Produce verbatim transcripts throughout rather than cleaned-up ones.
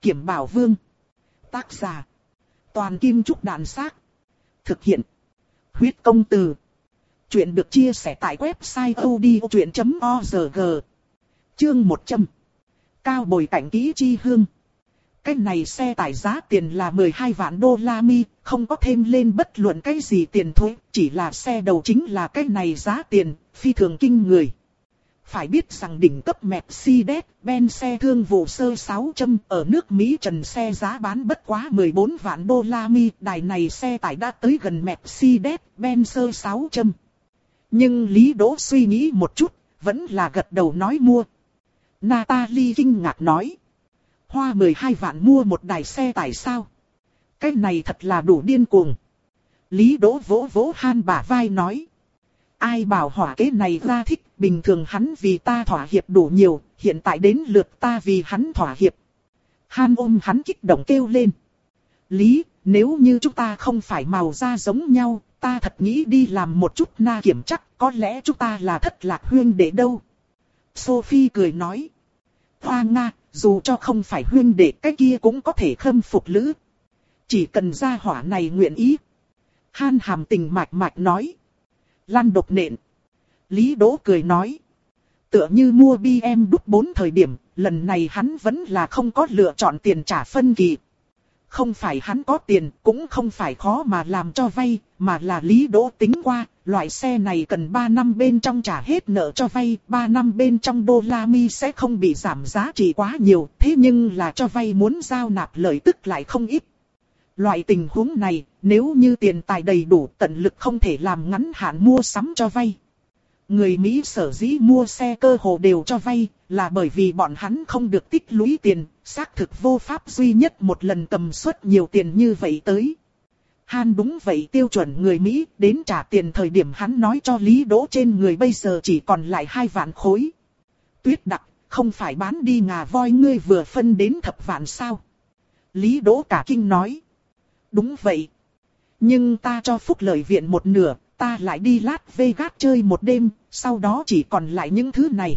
Kiểm Bảo Vương. Tác giả. Toàn Kim Trúc Đàn Xác. Thực hiện. Huyết Công Từ. Chuyện được chia sẻ tại website odchuyện chấm org. Chương một trăm. Cao bồi cảnh kỹ chi hương. Cái này xe tải giá tiền là mười hai vạn đô la Mi, không có thêm lên bất luận cái gì tiền thuế, chỉ là xe đầu chính là cái này giá tiền, phi thường kinh người. Phải biết rằng đỉnh cấp Mercedes-Benz xe thương vụ sơ sáu trăm ở nước Mỹ trần xe giá bán bất quá mười bốn vạn đô la Mi, đài này xe tải đã tới gần Mercedes-Benz sơ sáu trăm. Nhưng Lý Đỗ suy nghĩ một chút, vẫn là gật đầu nói mua. Natalie kinh ngạc nói. Hoa mười hai vạn mua một đài xe tải sao? Cái này thật là đủ điên cuồng. Lý Đỗ vỗ vỗ Han bả vai nói. Ai bảo hỏa kế này ra thích, bình thường hắn vì ta thỏa hiệp đủ nhiều, hiện tại đến lượt ta vì hắn thỏa hiệp. Han ôm hắn kích động kêu lên. Lý, nếu như chúng ta không phải màu da giống nhau, ta thật nghĩ đi làm một chút na kiểm chắc, có lẽ chúng ta là thất lạc huyên đệ đâu. Sophie cười nói. Hoa Nga, dù cho không phải huyên đệ cái kia cũng có thể khâm phục lữ. Chỉ cần gia hỏa này nguyện ý. Han hàm tình mạch mạch nói. Lăn độc nện. Lý Đỗ cười nói. Tựa như mua bê em đúc bốn thời điểm, lần này hắn vẫn là không có lựa chọn tiền trả phân kỳ. Không phải hắn có tiền, cũng không phải khó mà làm cho vay, mà là Lý Đỗ tính qua, loại xe này cần ba năm bên trong trả hết nợ cho vay, ba năm bên trong đô la Mi sẽ không bị giảm giá trị quá nhiều, thế nhưng là cho vay muốn giao nạp lợi tức lại không ít. Loại tình huống này, nếu như tiền tài đầy đủ, tận lực không thể làm ngắn hạn mua sắm cho vay. Người Mỹ sở dĩ mua xe cơ hồ đều cho vay, là bởi vì bọn hắn không được tích lũy tiền, xác thực vô pháp duy nhất một lần cầm suất nhiều tiền như vậy tới. Han đúng vậy tiêu chuẩn người Mỹ, đến trả tiền thời điểm hắn nói cho Lý Đỗ trên người bây giờ chỉ còn lại hai vạn khối. Tuyết Đặc, không phải bán đi ngà voi ngươi vừa phân đến thập vạn sao? Lý Đỗ cả kinh nói. Đúng vậy. Nhưng ta cho Phúc Lợi Viện một nửa, ta lại đi Las Vegas chơi một đêm, sau đó chỉ còn lại những thứ này.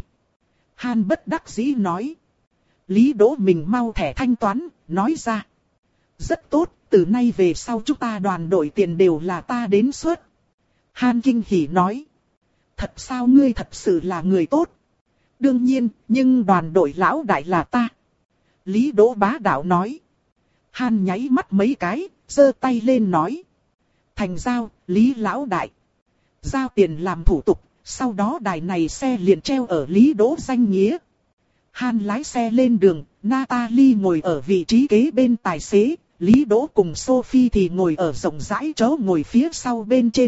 Han bất đắc dĩ nói. Lý Đỗ mình mau thẻ thanh toán, nói ra. Rất tốt, từ nay về sau chúng ta đoàn đội tiền đều là ta đến suốt. Han kinh hỉ nói. Thật sao ngươi thật sự là người tốt? Đương nhiên, nhưng đoàn đội lão đại là ta. Lý Đỗ bá đạo nói. Han nháy mắt mấy cái, giơ tay lên nói. Thành giao, Lý lão đại. Giao tiền làm thủ tục, sau đó đài này xe liền treo ở Lý Đỗ danh nghĩa. Han lái xe lên đường, Natalie ngồi ở vị trí kế bên tài xế, Lý Đỗ cùng Sophie thì ngồi ở rộng rãi chỗ ngồi phía sau bên trên.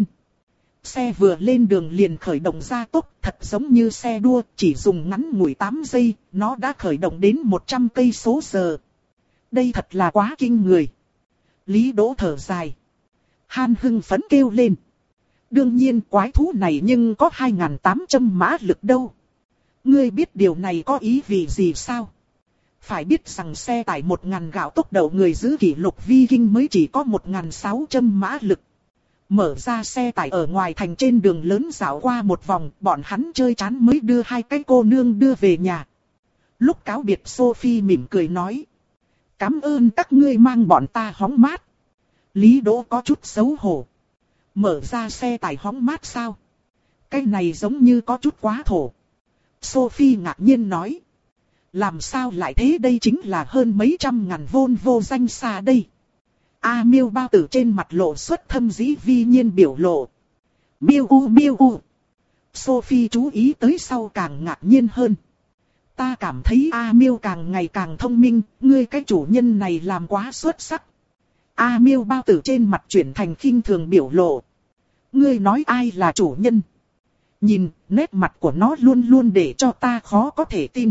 Xe vừa lên đường liền khởi động gia tốc, thật giống như xe đua, chỉ dùng ngắn ngủi tám giây, nó đã khởi động đến một trăm cây số giờ. Đây thật là quá kinh người. Lý Đỗ thở dài. Han hưng phấn kêu lên. Đương nhiên quái thú này nhưng có hai nghìn tám trăm mã lực đâu. Ngươi biết điều này có ý vị gì sao? Phải biết rằng xe tải một nghìn gạo tốc độ người giữ kỷ lục Viking mới chỉ có một nghìn sáu trăm mã lực. Mở ra xe tải ở ngoài thành trên đường lớn dạo qua một vòng, bọn hắn chơi chán mới đưa hai cái cô nương đưa về nhà. Lúc cáo biệt Sophie mỉm cười nói. Cảm ơn các ngươi mang bọn ta hóng mát. Lý Đỗ có chút xấu hổ. Mở ra xe tải hóng mát sao? Cái này giống như có chút quá thổ. Sophie ngạc nhiên nói. Làm sao lại thế, đây chính là hơn mấy trăm ngàn Volvo danh xa đây. A Miêu bao tử trên mặt lộ xuất thâm dĩ vi nhiên biểu lộ. Miêu u miêu u. Sophie chú ý tới sau càng ngạc nhiên hơn. Ta cảm thấy A Miêu càng ngày càng thông minh, ngươi cái chủ nhân này làm quá xuất sắc. A Miêu bao tử trên mặt chuyển thành khinh thường biểu lộ. Ngươi nói ai là chủ nhân? Nhìn, nét mặt của nó luôn luôn để cho ta khó có thể tin.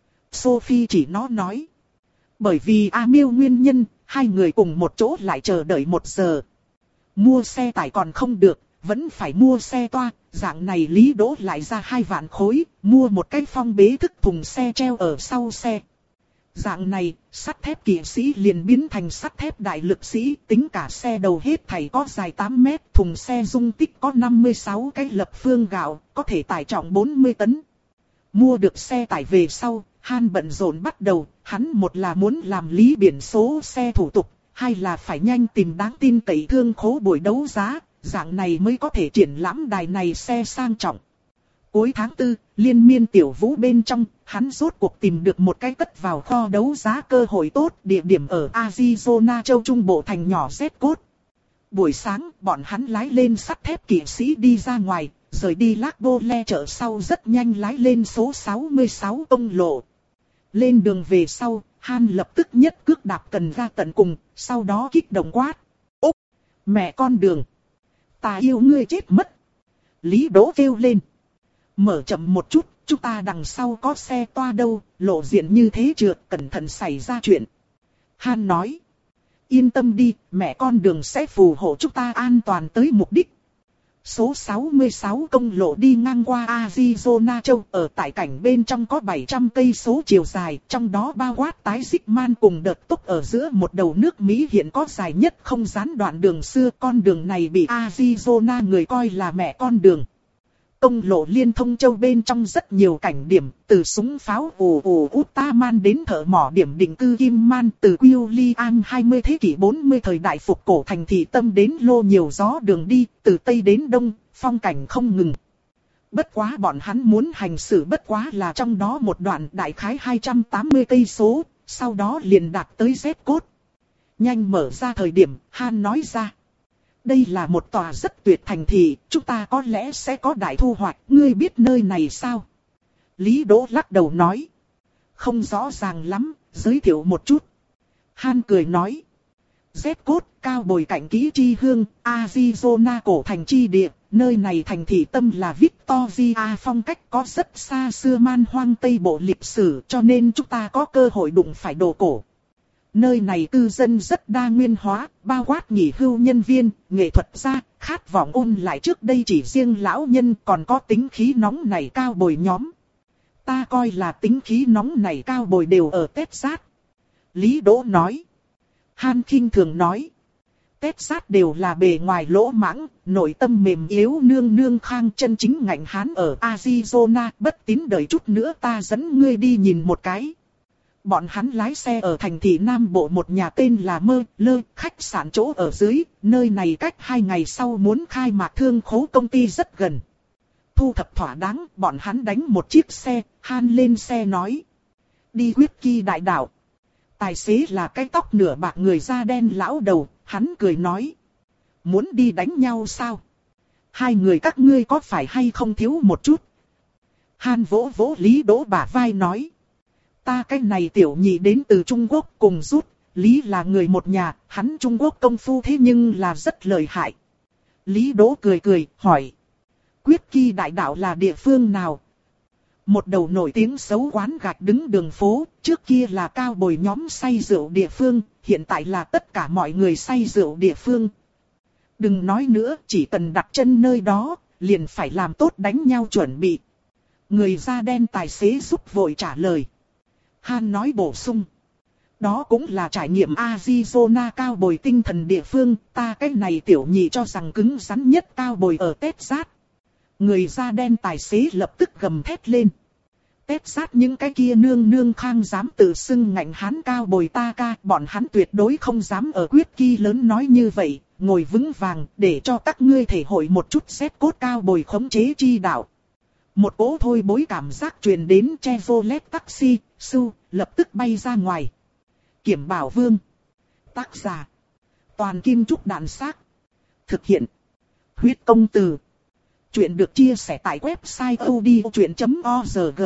Sophie chỉ nó nói. Bởi vì A Miêu nguyên nhân, hai người cùng một chỗ lại chờ đợi một giờ. Mua xe tải còn không được, vẫn phải mua xe toa. Dạng này Lý Đỗ lại ra hai vạn khối, mua một cái phong bế thức thùng xe treo ở sau xe. Dạng này, sắt thép kỵ sĩ liền biến thành sắt thép đại lực sĩ, tính cả xe đầu hết thảy có dài tám mét, thùng xe dung tích có năm mươi sáu cái lập phương gạo, có thể tải trọng bốn mươi tấn. Mua được xe tải về sau, Han bận rộn bắt đầu, Hắn một là muốn làm lý biển số xe thủ tục, hai là phải nhanh tìm đáng tin cậy thương khố buổi đấu giá, dạng này mới có thể triển lãm đài này xe sang trọng. Cuối tháng tư, liên miên tiểu vũ bên trong, hắn rốt cuộc tìm được một cái cất vào kho đấu giá cơ hội tốt, địa điểm ở Arizona châu Trung Bộ thành nhỏ Z-Code. Buổi sáng, bọn hắn lái lên sắt thép kỵ sĩ đi ra ngoài, rời đi Lago Le chợ sau rất nhanh lái lên số sáu mươi sáu công lộ. Lên đường về sau, Han lập tức nhất cước đạp cần ga tận cùng, sau đó kích động quát. Úc! Mẹ con đường! Ta yêu ngươi chết mất! Lý Đỗ kêu lên. Mở chậm một chút, chúng ta đằng sau có xe toa đâu, lộ diện như thế trượt, cẩn thận xảy ra chuyện. Han nói. Yên tâm đi, mẹ con đường sẽ phù hộ chúng ta an toàn tới mục đích. Số sáu mươi sáu công lộ đi ngang qua Arizona châu, ở tại cảnh bên trong có bảy trăm cây số chiều dài, trong đó bao quát tái dịch man cùng đợt túc ở giữa một đầu nước Mỹ hiện có dài nhất không gián đoạn đường xưa. Con đường này bị Arizona người coi là mẹ con đường. Công lộ liên thông châu bên trong rất nhiều cảnh điểm, từ súng pháo ồ ồ Utaman đến thợ mỏ điểm định cư Kim Man, từ William hai mươi thế kỷ bốn mươi thời đại phục cổ thành thị tâm đến lô nhiều gió đường đi, từ Tây đến Đông, phong cảnh không ngừng. Bất quá bọn hắn muốn hành xử bất quá là trong đó một đoạn đại khái hai trăm tám mươi cây số, sau đó liền đạt tới Z-Code. Nhanh mở ra thời điểm, Han nói ra. Đây là một tòa rất tuyệt thành thị, chúng ta có lẽ sẽ có đại thu hoạch, ngươi biết nơi này sao? Lý Đỗ lắc đầu nói. Không rõ ràng lắm, giới thiệu một chút. Han cười nói. Z-Code, cao bồi cảnh kỹ chi hương, Arizona cổ thành chi địa, nơi này thành thị tâm là Victoria phong cách có rất xa xưa man hoang Tây Bộ lịch sử cho nên chúng ta có cơ hội đụng phải đồ cổ. Nơi này cư dân rất đa nguyên hóa, bao quát nghỉ hưu nhân viên, nghệ thuật gia, khát vọng ôn lại trước đây chỉ riêng lão nhân còn có tính khí nóng này cao bồi nhóm. Ta coi là tính khí nóng này cao bồi đều ở Texas. Lý Đỗ nói. Han khinh thường nói. Texas đều là bề ngoài lỗ mãng, nội tâm mềm yếu nương nương khang chân chính ngạnh hán ở Arizona, bất tín đợi chút nữa ta dẫn ngươi đi nhìn một cái. Bọn hắn lái xe ở thành thị Nam Bộ một nhà tên là Mơ Lơ, khách sạn chỗ ở dưới, nơi này cách hai ngày sau muốn khai mạc thương khố công ty rất gần. Thu thập thỏa đáng, bọn hắn đánh một chiếc xe, Han lên xe nói. Đi quyết kỳ đại đảo. Tài xế là cái tóc nửa bạc người da đen lão đầu, hắn cười nói. Muốn đi đánh nhau sao? Hai người các ngươi có phải hay không thiếu một chút? Han vỗ vỗ Lý Đỗ bả vai nói. Ta cái này tiểu nhị đến từ Trung Quốc cùng rút, Lý là người một nhà, hắn Trung Quốc công phu thế nhưng là rất lợi hại. Lý Đỗ cười cười, hỏi. Quyết kỳ đại đạo là địa phương nào? Một đầu nổi tiếng xấu quán gạch đứng đường phố, trước kia là cao bồi nhóm say rượu địa phương, hiện tại là tất cả mọi người say rượu địa phương. Đừng nói nữa, chỉ cần đặt chân nơi đó, liền phải làm tốt đánh nhau chuẩn bị. Người da đen tài xế giúp vội trả lời. Han nói bổ sung. Đó cũng là trải nghiệm Arizona cao bồi tinh thần địa phương, ta cái này tiểu nhị cho rằng cứng rắn nhất cao bồi ở Texas. Người da đen tài xế lập tức gầm thét lên. Texas những cái kia nương nương khang dám tự xưng ngạnh hán cao bồi ta ca, bọn hắn tuyệt đối không dám ở quyết kỳ lớn nói như vậy, ngồi vững vàng để cho các ngươi thể hội một chút xét cốt cao bồi khống chế chi đạo. Một cỗ thôi bối cảm giác truyền đến Chevrolet taxi, su, lập tức bay ra ngoài. Kiểm Bảo Vương. Tác giả. Toàn Kim Trúc Đạn Xác. Thực hiện. Huyết Công Từ. Chuyện được chia sẻ tại website odchuyện chấm org.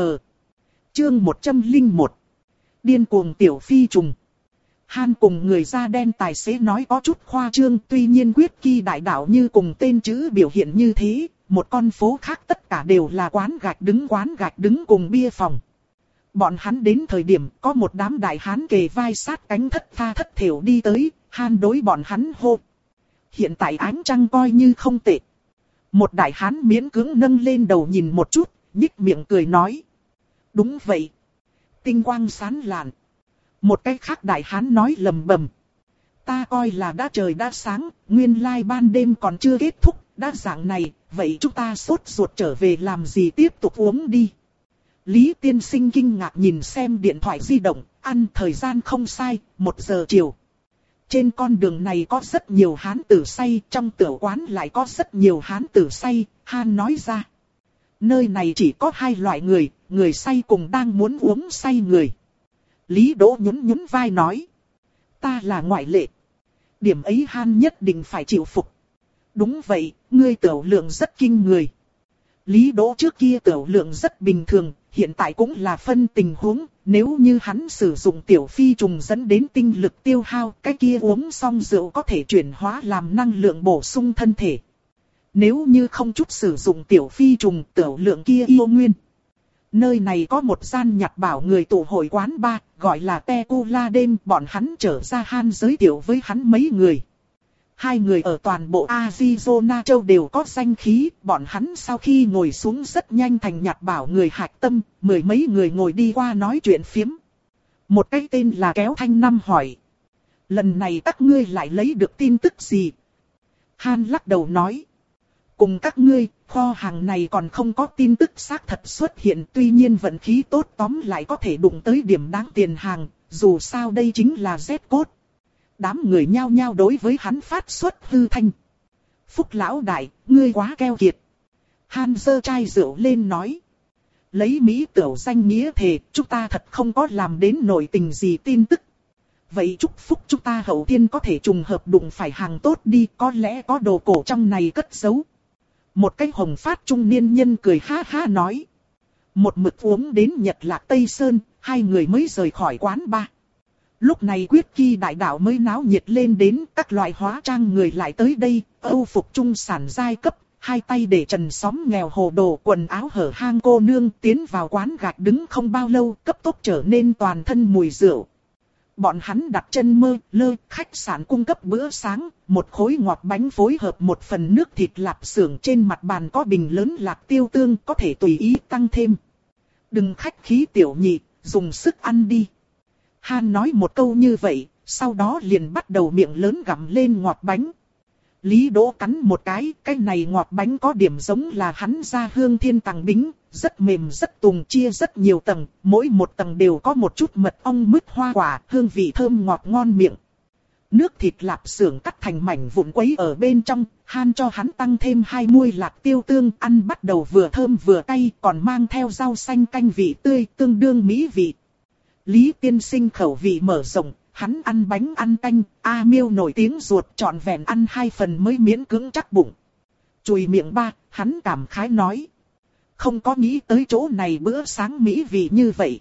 Chương một trăm lẻ một. Điên cuồng tiểu phi trùng. Han cùng người da đen tài xế nói có chút khoa trương, tuy nhiên quyết kỳ đại đạo như cùng tên chữ biểu hiện như thế, một con phố khác tất cả đều là quán gạch đứng quán gạch đứng cùng bia phòng. Bọn hắn đến thời điểm có một đám đại hán kề vai sát cánh thất tha thất thểu đi tới, Han đối bọn hắn hô. Hiện tại ánh trăng coi như không tệ. Một đại hán miễn cưỡng nâng lên đầu nhìn một chút, nhích miệng cười nói. Đúng vậy. Tinh quang sáng lạn. Một cái khác đại hán nói lầm bầm. Ta coi là đã trời đã sáng, nguyên lai ban đêm còn chưa kết thúc, đã dạng này, vậy chúng ta sốt ruột trở về làm gì tiếp tục uống đi. Lý tiên sinh kinh ngạc nhìn xem điện thoại di động, ăn thời gian không sai, một giờ chiều. Trên con đường này có rất nhiều hán tử say, trong tiểu quán lại có rất nhiều hán tử say, Han nói ra. Nơi này chỉ có hai loại người, người say cùng đang muốn uống say người. Lý Đỗ nhún nhún vai nói. Ta là ngoại lệ. Điểm ấy Han nhất định phải chịu phục. Đúng vậy, ngươi tiểu lượng rất kinh người. Lý Đỗ trước kia tiểu lượng rất bình thường, hiện tại cũng là phân tình huống. Nếu như hắn sử dụng tiểu phi trùng dẫn đến tinh lực tiêu hao, cái kia uống xong rượu có thể chuyển hóa làm năng lượng bổ sung thân thể. Nếu như không chút sử dụng tiểu phi trùng, tiểu lượng kia yêu nguyên. Nơi này có một gian nhặt bảo người tụ hội quán bar, gọi là Tequila đêm, bọn hắn trở ra Han giới thiệu với hắn mấy người. Hai người ở toàn bộ Arizona châu đều có danh khí, bọn hắn sau khi ngồi xuống rất nhanh thành nhặt bảo người hạch tâm, mười mấy người ngồi đi qua nói chuyện phiếm. Một cái tên là Kéo Thanh Năm hỏi. Lần này các ngươi lại lấy được tin tức gì? Han lắc đầu nói. Cùng các ngươi, kho hàng này còn không có tin tức xác thật xuất hiện, tuy nhiên vận khí tốt tóm lại có thể đụng tới điểm đáng tiền hàng, dù sao đây chính là Z-code. Đám người nhao nhao đối với hắn phát xuất hư thanh. Phúc lão đại, ngươi quá keo kiệt. Han giơ chai rượu lên nói. Lấy Mỹ tiểu danh nghĩa thề, chúng ta thật không có làm đến nổi tình gì tin tức. Vậy chúc phúc chúng ta hậu thiên có thể trùng hợp đụng phải hàng tốt đi, có lẽ có đồ cổ trong này cất giấu. Một cái hồng phát trung niên nhân cười ha ha nói. Một mực uống đến Nhật Lạc Tây Sơn, hai người mới rời khỏi quán bar. Lúc này quyết kỳ đại đạo mới náo nhiệt lên đến, các loại hóa trang người lại tới đây, âu phục trung sản giai cấp, hai tay để trần xóm nghèo hồ đồ, quần áo hở hang cô nương tiến vào quán gạch đứng không bao lâu, cấp tốc trở nên toàn thân mùi rượu. Bọn hắn đặt chân mơ, lơ, khách sạn cung cấp bữa sáng, một khối ngọt bánh phối hợp một phần nước thịt lạp xưởng, trên mặt bàn có bình lớn lạc tiêu tương có thể tùy ý tăng thêm. Đừng khách khí tiểu nhị, dùng sức ăn đi. Han nói một câu như vậy, sau đó liền bắt đầu miệng lớn gặm lên ngọt bánh. Lý Đỗ cắn một cái, cái này ngọt bánh có điểm giống là hắn ra hương thiên tàng bính, rất mềm rất tùng, chia rất nhiều tầng, mỗi một tầng đều có một chút mật ong mứt hoa quả, hương vị thơm ngọt ngon miệng. Nước thịt lạp xưởng cắt thành mảnh vụn quấy ở bên trong, Han cho hắn tăng thêm hai muôi lạc tiêu tương, ăn bắt đầu vừa thơm vừa cay, còn mang theo rau xanh canh vị tươi, tương đương mỹ vị. Lý tiên sinh khẩu vị mở rộng, hắn ăn bánh ăn canh, A Miêu nổi tiếng ruột trọn vẹn ăn hai phần mới miễn cưỡng chắc bụng. Chùi miệng ba, hắn cảm khái nói. Không có nghĩ tới chỗ này bữa sáng mỹ vị như vậy.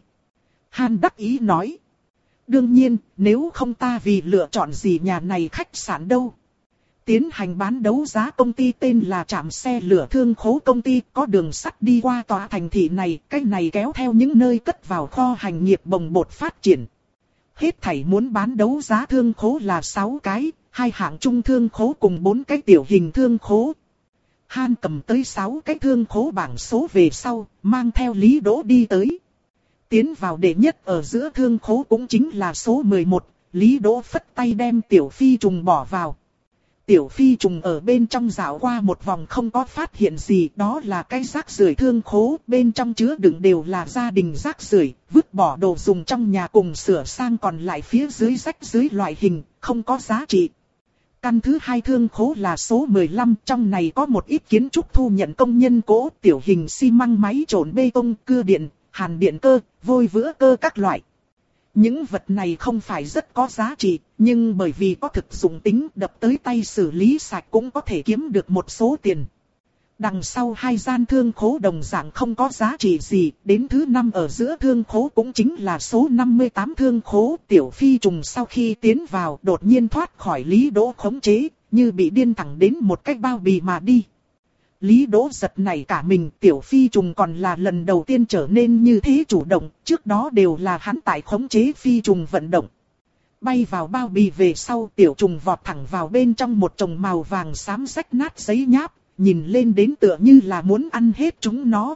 Han đắc ý nói. Đương nhiên, nếu không ta vì lựa chọn gì nhà này khách sạn đâu. Tiến hành bán đấu giá công ty tên là Trạm Xe Lửa Thương Khố công ty, có đường sắt đi qua tòa thành thị này, cái này kéo theo những nơi cất vào kho hành nghiệp bồng bột phát triển. Hết thảy muốn bán đấu giá thương khố là sáu cái, hai hạng trung thương khố cùng bốn cái tiểu hình thương khố. Han cầm tới sáu cái thương khố bảng số về sau, mang theo Lý Đỗ đi tới. Tiến vào đệ nhất ở giữa thương khố cũng chính là số mười một, Lý Đỗ phất tay đem tiểu phi trùng bỏ vào. Tiểu phi trùng ở bên trong dạo qua một vòng không có phát hiện gì, đó là cái rác rưởi thương khố, bên trong chứa đựng đều là gia đình rác rưởi, vứt bỏ đồ dùng trong nhà cùng sửa sang, còn lại phía dưới rách dưới loại hình, không có giá trị. Căn thứ hai thương khố là số mười lăm, trong này có một ít kiến trúc thu nhận công nhân cỗ, tiểu hình xi măng, máy trộn bê tông, cưa điện, hàn điện cơ, vôi vữa cơ các loại. Những vật này không phải rất có giá trị, nhưng bởi vì có thực dụng tính, đập tới tay xử lý sạch cũng có thể kiếm được một số tiền. Đằng sau hai gian thương khố đồng dạng không có giá trị gì, đến thứ năm ở giữa thương khố cũng chính là số năm mươi tám thương khố. Tiểu phi trùng sau khi tiến vào đột nhiên thoát khỏi Lý Đỗ khống chế, như bị điên thẳng đến một cái bao bì mà đi. Lý Đỗ giật nảy cả mình, tiểu phi trùng còn là lần đầu tiên trở nên như thế chủ động, trước đó đều là hắn tại khống chế phi trùng vận động. Bay vào bao bì về sau, tiểu trùng vọt thẳng vào bên trong một chồng màu vàng xám rách nát giấy nháp, nhìn lên đến tựa như là muốn ăn hết chúng nó.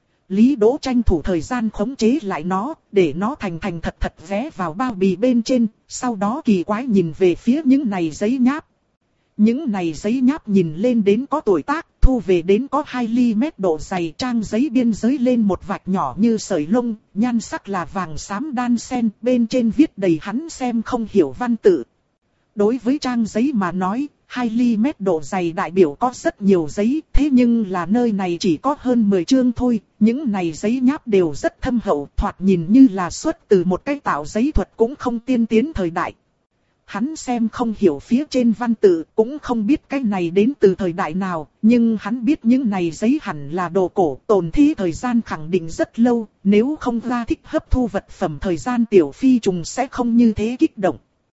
Lý Đỗ tranh thủ thời gian khống chế lại nó, để nó thành thành thật thật vé vào bao bì bên trên, sau đó kỳ quái nhìn về phía những này giấy nháp. Những này giấy nháp nhìn lên đến có tuổi tác, thu về đến có hai ly mét độ dày, trang giấy biên giới lên một vạch nhỏ như sợi lông, nhan sắc là vàng xám đan xen, bên trên viết đầy hắn xem không hiểu văn tự. Đối với trang giấy mà nói, hai ly mét độ dày đại biểu có rất nhiều giấy, thế nhưng là nơi này chỉ có hơn mười chương thôi, những này giấy nháp đều rất thâm hậu, thoạt nhìn như là xuất từ một cái tạo giấy thuật cũng không tiên tiến thời đại. Hắn xem không hiểu phía trên văn tự, cũng không biết cái này đến từ thời đại nào, nhưng hắn biết những này giấy hẳn là đồ cổ, tồn thi thời gian khẳng định rất lâu, nếu không ra thích hấp thu vật phẩm thời gian tiểu phi trùng sẽ không như thế kích động.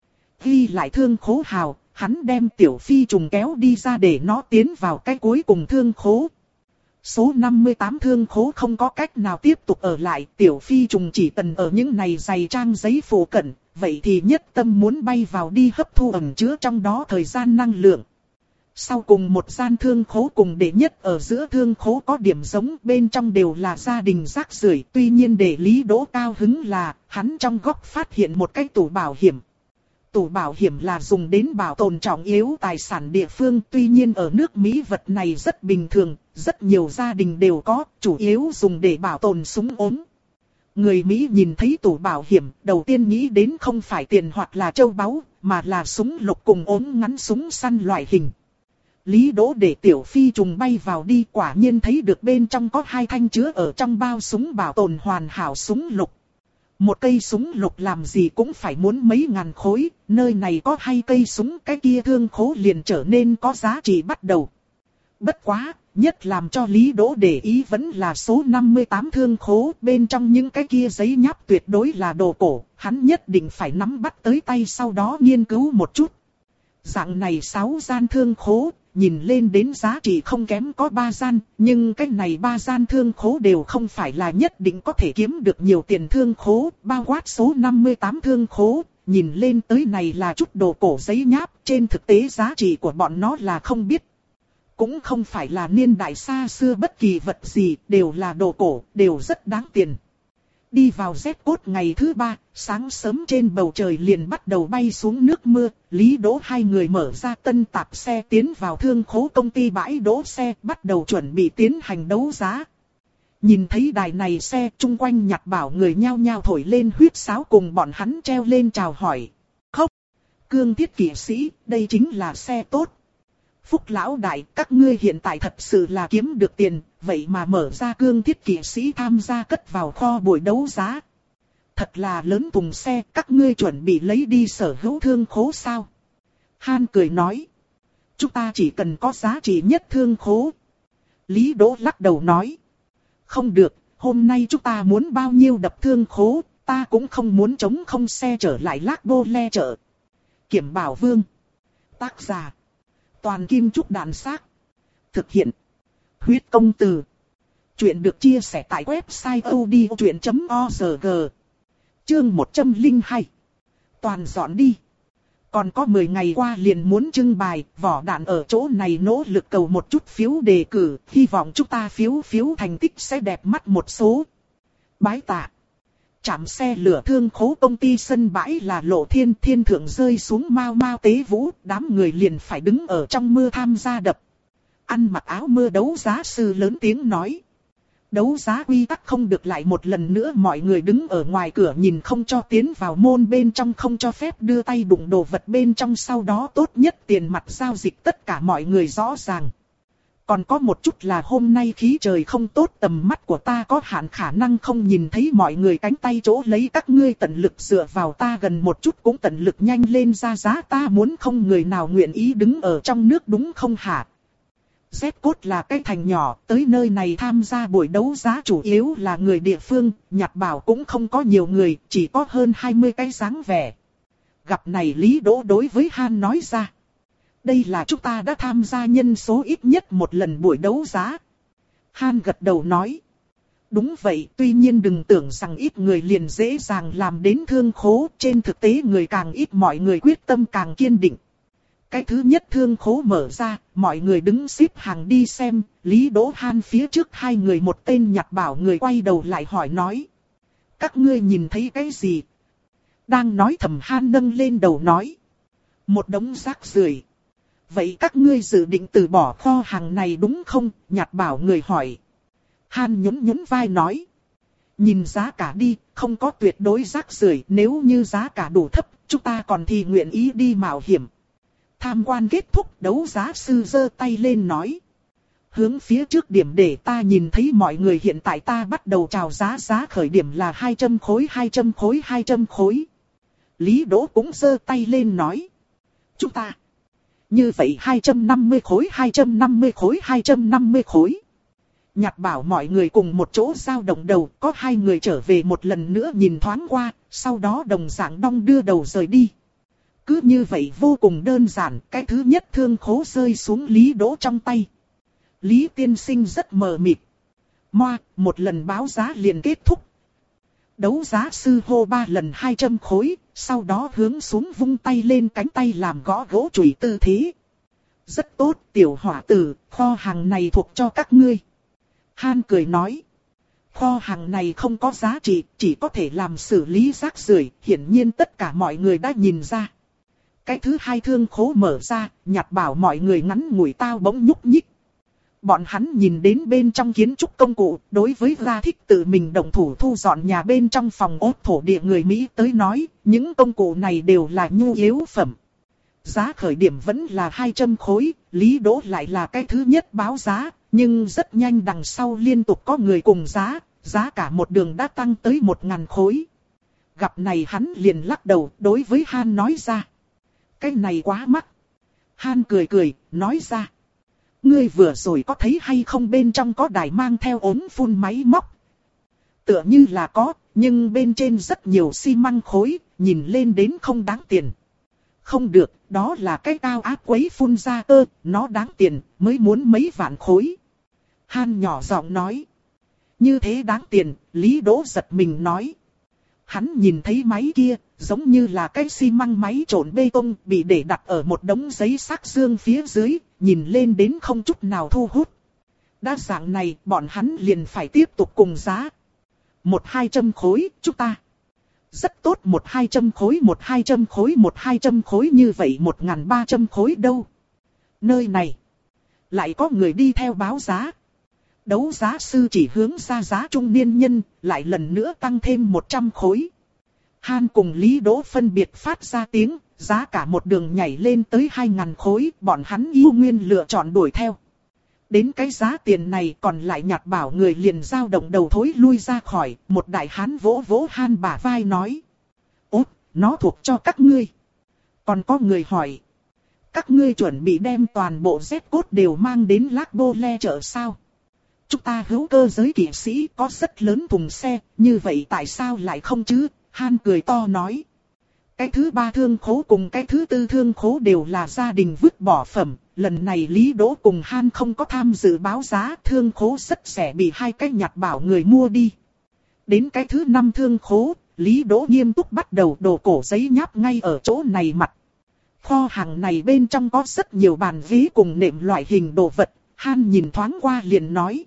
Ghi lại thương khố hào, hắn đem tiểu phi trùng kéo đi ra để nó tiến vào cái cuối cùng thương khố. Số năm mươi tám thương khố không có cách nào tiếp tục ở lại, tiểu phi trùng chỉ cần ở những này dày trang giấy phổ cận, vậy thì nhất tâm muốn bay vào đi hấp thu ẩn chứa trong đó thời gian năng lượng. Sau cùng một gian thương khố cùng đệ nhất ở giữa thương khố có điểm giống, bên trong đều là gia đình rác rưởi, tuy nhiên để Lý Đỗ cao hứng là, hắn trong góc phát hiện một cái tủ bảo hiểm. Tủ bảo hiểm là dùng đến bảo tồn trọng yếu tài sản địa phương, tuy nhiên ở nước Mỹ vật này rất bình thường, rất nhiều gia đình đều có, chủ yếu dùng để bảo tồn súng ốm. Người Mỹ nhìn thấy tủ bảo hiểm, đầu tiên nghĩ đến không phải tiền hoặc là châu báu, mà là súng lục cùng ốm ngắn súng săn loại hình. Lý Đỗ để tiểu phi trùng bay vào đi, quả nhiên thấy được bên trong có hai thanh chứa ở trong bao súng bảo tồn hoàn hảo súng lục. Một cây súng lục làm gì cũng phải muốn mấy ngàn khối, nơi này có hai cây súng, cái kia thương khố liền trở nên có giá trị bắt đầu. Bất quá, nhất làm cho Lý Đỗ để ý vẫn là số năm mươi tám thương khố, bên trong những cái kia giấy nháp tuyệt đối là đồ cổ, hắn nhất định phải nắm bắt tới tay sau đó nghiên cứu một chút. Dạng này sáu gian thương khố, nhìn lên đến giá trị không kém có ba gian, nhưng cái này ba gian thương khố đều không phải là nhất định có thể kiếm được nhiều tiền thương khố, bao quát số năm mươi tám thương khố, nhìn lên tới này là chút đồ cổ giấy nháp, trên thực tế giá trị của bọn nó là không biết. Cũng không phải là niên đại xa xưa bất kỳ vật gì, đều là đồ cổ, đều rất đáng tiền. Đi vào Z-Code ngày thứ ba, sáng sớm trên bầu trời liền bắt đầu bay xuống nước mưa, Lý Đỗ hai người mở ra tân tạp xe tiến vào thương khố công ty bãi đỗ xe, bắt đầu chuẩn bị tiến hành đấu giá. Nhìn thấy đài này xe, chung quanh Nhật Bảo người nhao nhao thổi lên huýt sáo cùng bọn hắn treo lên chào hỏi. Khóc! Cương Thiết kỵ sĩ, đây chính là xe tốt. Phúc lão đại, các ngươi hiện tại thật sự là kiếm được tiền, vậy mà mở ra Cương Thiết kỵ sĩ tham gia cất vào kho buổi đấu giá. Thật là lớn thùng xe, các ngươi chuẩn bị lấy đi sở hữu thương khố sao? Han cười nói. Chúng ta chỉ cần có giá trị nhất thương khố. Lý Đỗ lắc đầu nói. Không được, hôm nay chúng ta muốn bao nhiêu đập thương khố, ta cũng không muốn chống không xe trở lại Lác Bô Le chợ. Kiểm Bảo Vương. Tác giả. Toàn Kim Trúc Đàn Xác. Thực hiện. Huyết Công Từ. Chuyện được chia sẻ tại website odchuyện chấm org. Chương một trăm lẻ hai. Toàn dọn đi. Còn có mười ngày qua liền muốn trưng bày, vỏ đạn ở chỗ này nỗ lực cầu một chút phiếu đề cử, hy vọng chúng ta phiếu phiếu thành tích sẽ đẹp mắt một số. Bái tạ. Trạm xe lửa thương khố công ty sân bãi là Lộ Thiên, thiên thượng rơi xuống mau mau tế vũ, đám người liền phải đứng ở trong mưa tham gia đập. Ăn mặc áo mưa đấu giá sư lớn tiếng nói. Đấu giá quy tắc không được lại một lần nữa, mọi người đứng ở ngoài cửa nhìn không cho tiến vào môn bên trong, không cho phép đưa tay đụng đồ vật bên trong, sau đó tốt nhất tiền mặt giao dịch, tất cả mọi người rõ ràng. Còn có một chút là hôm nay khí trời không tốt, tầm mắt của ta có hạn, khả năng không nhìn thấy mọi người cánh tay chỗ lấy, các ngươi tận lực dựa vào ta gần một chút, cũng tận lực nhanh lên ra giá, ta muốn không người nào nguyện ý đứng ở trong nước đúng không hả? Z-Code là cái thành nhỏ, tới nơi này tham gia buổi đấu giá chủ yếu là người địa phương, Nhật Bảo cũng không có nhiều người, chỉ có hơn hai mươi cái dáng vẻ. Gặp này Lý Đỗ đối với Han nói ra. Đây là chúng ta đã tham gia nhân số ít nhất một lần buổi đấu giá. Han gật đầu nói. Đúng vậy, tuy nhiên đừng tưởng rằng ít người liền dễ dàng làm đến thương khố, trên thực tế người càng ít mọi người quyết tâm càng kiên định. Cái thứ nhất thương khố mở ra, mọi người đứng xếp hàng đi xem, Lý Đỗ Han phía trước hai người, một tên Nhật Bảo người quay đầu lại hỏi nói. Các ngươi nhìn thấy cái gì? Đang nói thầm Han nâng lên đầu nói. Một đống rác rưởi. Vậy các ngươi dự định từ bỏ kho hàng này đúng không? Nhạt bảo người hỏi. Han nhún nhún vai nói. Nhìn giá cả đi, không có tuyệt đối rác rưởi, nếu như giá cả đủ thấp, chúng ta còn thì nguyện ý đi mạo hiểm. Tham quan kết thúc, đấu giá sư giơ tay lên nói. Hướng phía trước điểm để ta nhìn thấy mọi người, hiện tại ta bắt đầu chào giá, giá khởi điểm là hai trăm khối, hai trăm khối, hai trăm khối. Lý Đỗ cũng giơ tay lên nói. Chúng ta. Như vậy hai trăm năm mươi khối, hai trăm năm mươi khối, hai trăm năm mươi khối. Nhạt bảo mọi người cùng một chỗ dao động đầu, có hai người trở về một lần nữa nhìn thoáng qua, sau đó đồng dạng đong đưa đầu rời đi. Cứ như vậy vô cùng đơn giản, cái thứ nhất thương khố rơi xuống Lý Đỗ trong tay. Lý tiên sinh rất mờ mịt. Moa, một lần báo giá liền kết thúc. Đấu giá sư hô ba lần hai trăm khối, sau đó hướng xuống vung tay lên, cánh tay làm gõ gỗ chùy tư thế. Rất tốt, tiểu hỏa tử, kho hàng này thuộc cho các ngươi. Han cười nói. Kho hàng này không có giá trị, chỉ có thể làm xử lý rác rưởi, hiển nhiên tất cả mọi người đã nhìn ra. Cái thứ hai thương khố mở ra, Nhạt bảo mọi người ngắn ngủi tao bỗng nhúc nhích. Bọn hắn nhìn đến bên trong kiến trúc công cụ, đối với ra thích tự mình động thủ thu dọn nhà bên trong phòng ốt thổ địa người Mỹ tới nói, những công cụ này đều là nhu yếu phẩm. Giá khởi điểm vẫn là hai trăm khối, Lý Đỗ lại là cái thứ nhất báo giá, nhưng rất nhanh đằng sau liên tục có người cùng giá, giá cả một đường đã tăng tới một ngàn khối. Gặp này hắn liền lắc đầu, đối với Han nói ra. Cái này quá mắc. Han cười cười, nói ra. Ngươi vừa rồi có thấy hay không, bên trong có đài mang theo ống phun máy móc? Tựa như là có, nhưng bên trên rất nhiều xi măng khối, nhìn lên đến không đáng tiền. Không được, đó là cái cao áp quấy phun ra ơ, nó đáng tiền, mới muốn mấy vạn khối. Han nhỏ giọng nói. Như thế đáng tiền, Lý Đỗ giật mình nói. Hắn nhìn thấy máy kia, giống như là cái xi măng máy trộn bê tông, bị để đặt ở một đống giấy sắc dương phía dưới, nhìn lên đến không chút nào thu hút. Đa dạng này, bọn hắn liền phải tiếp tục cùng giá. Một hai trăm khối, chúng ta. Rất tốt, một hai trăm khối, một hai trăm khối, một hai trăm khối, như vậy một ngàn ba trăm khối đâu. Nơi này, lại có người đi theo báo giá. Đấu giá sư chỉ hướng ra giá trung niên nhân, lại lần nữa tăng thêm một trăm khối. Han cùng Lý Đỗ phân biệt phát ra tiếng, giá cả một đường nhảy lên tới hai ngàn khối, bọn hắn yêu nguyên lựa chọn đuổi theo. Đến cái giá tiền này còn lại Nhạt bảo người liền dao động đầu thối lui ra khỏi, một đại hán vỗ vỗ Han bả vai nói. Út, nó thuộc cho các ngươi. Còn có người hỏi. Các ngươi chuẩn bị đem toàn bộ Z cốt đều mang đến Lac Le chợ sao? Chúng ta hữu cơ giới kỵ sĩ có rất lớn thùng xe, như vậy tại sao lại không chứ? Han cười to nói. Cái thứ ba thương khố cùng cái thứ tư thương khố đều là gia đình vứt bỏ phẩm. Lần này Lý Đỗ cùng Han không có tham dự báo giá, thương khố rất rẻ bị hai cái Nhạt bảo người mua đi. Đến cái thứ năm thương khố, Lý Đỗ nghiêm túc bắt đầu đồ cổ giấy nháp ngay ở chỗ này mặt. Kho hàng này bên trong có rất nhiều bàn ghế cùng nệm loại hình đồ vật, Han nhìn thoáng qua liền nói.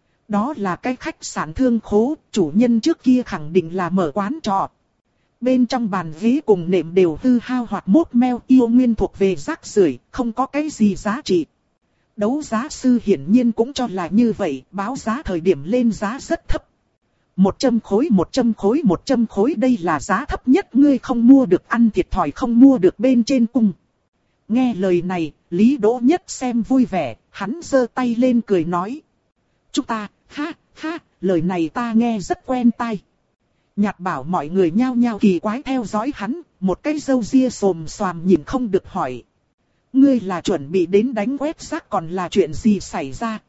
Đó là cái khách sạn thương khố, chủ nhân trước kia khẳng định là mở quán trọ. Bên trong bàn ghế cùng nệm đều hư hao hoặc mốt meo, yêu nguyên thuộc về rác rưởi, không có cái gì giá trị. Đấu giá sư hiển nhiên cũng cho là như vậy, báo giá thời điểm lên giá rất thấp. Một trăm khối, một trăm khối, một trăm khối, đây là giá thấp nhất, ngươi không mua được ăn thiệt thòi, không mua được bên trên cung. Nghe lời này, Lý Đỗ nhất xem vui vẻ, hắn giơ tay lên cười nói. Chúng ta, ha, ha, lời này ta nghe rất quen tai. Nhạt bảo mọi người nhao nhao kỳ quái theo dõi hắn, một cái râu ria xồm xoàm nhìn không được hỏi. Ngươi là chuẩn bị đến đánh quét rác còn là chuyện gì xảy ra?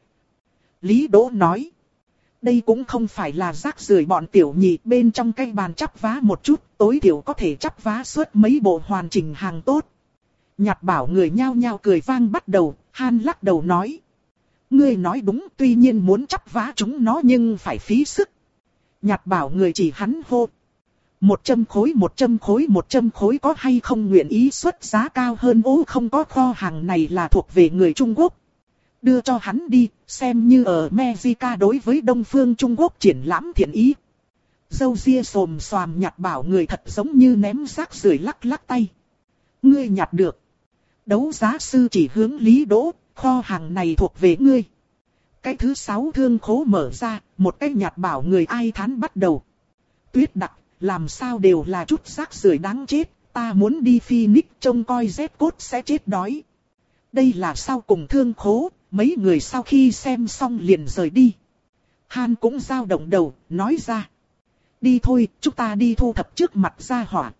Lý Đỗ nói. Đây cũng không phải là rác rưởi bọn tiểu nhị, bên trong cái bàn chắp vá một chút, tối thiểu có thể chắp vá suốt mấy bộ hoàn chỉnh hàng tốt. Nhạt bảo người nhao nhao cười vang bắt đầu, Han lắc đầu nói. Ngươi nói đúng, tuy nhiên muốn chắp vá chúng nó nhưng phải phí sức. Nhạt bảo người chỉ hắn hô. Một trăm khối, một trăm khối, một trăm khối có hay không nguyện ý xuất giá cao hơn? Ố không có, kho hàng này là thuộc về người Trung Quốc. Đưa cho hắn đi, xem như ở Mexico đối với Đông phương Trung Quốc triển lãm thiện ý. Dâu ria xồm xoàm Nhạt bảo người thật giống như ném rác rưởi lắc lắc tay. Ngươi nhặt được. đấu giá sư chỉ hướng Lý Đỗ, kho hàng này thuộc về ngươi. Cái thứ sáu thương khố mở ra, một cái nhạt bảo người ai thán bắt đầu. Tuyết Đặc, làm sao đều là chút rác rưởi đáng chết, ta muốn đi Phoenix trông coi Z cốt sẽ chết đói. Đây là sau cùng thương khố, mấy người sau khi xem xong liền rời đi. Han cũng dao động đầu, nói ra. Đi thôi, chúng ta đi thu thập trước mặt gia hỏa.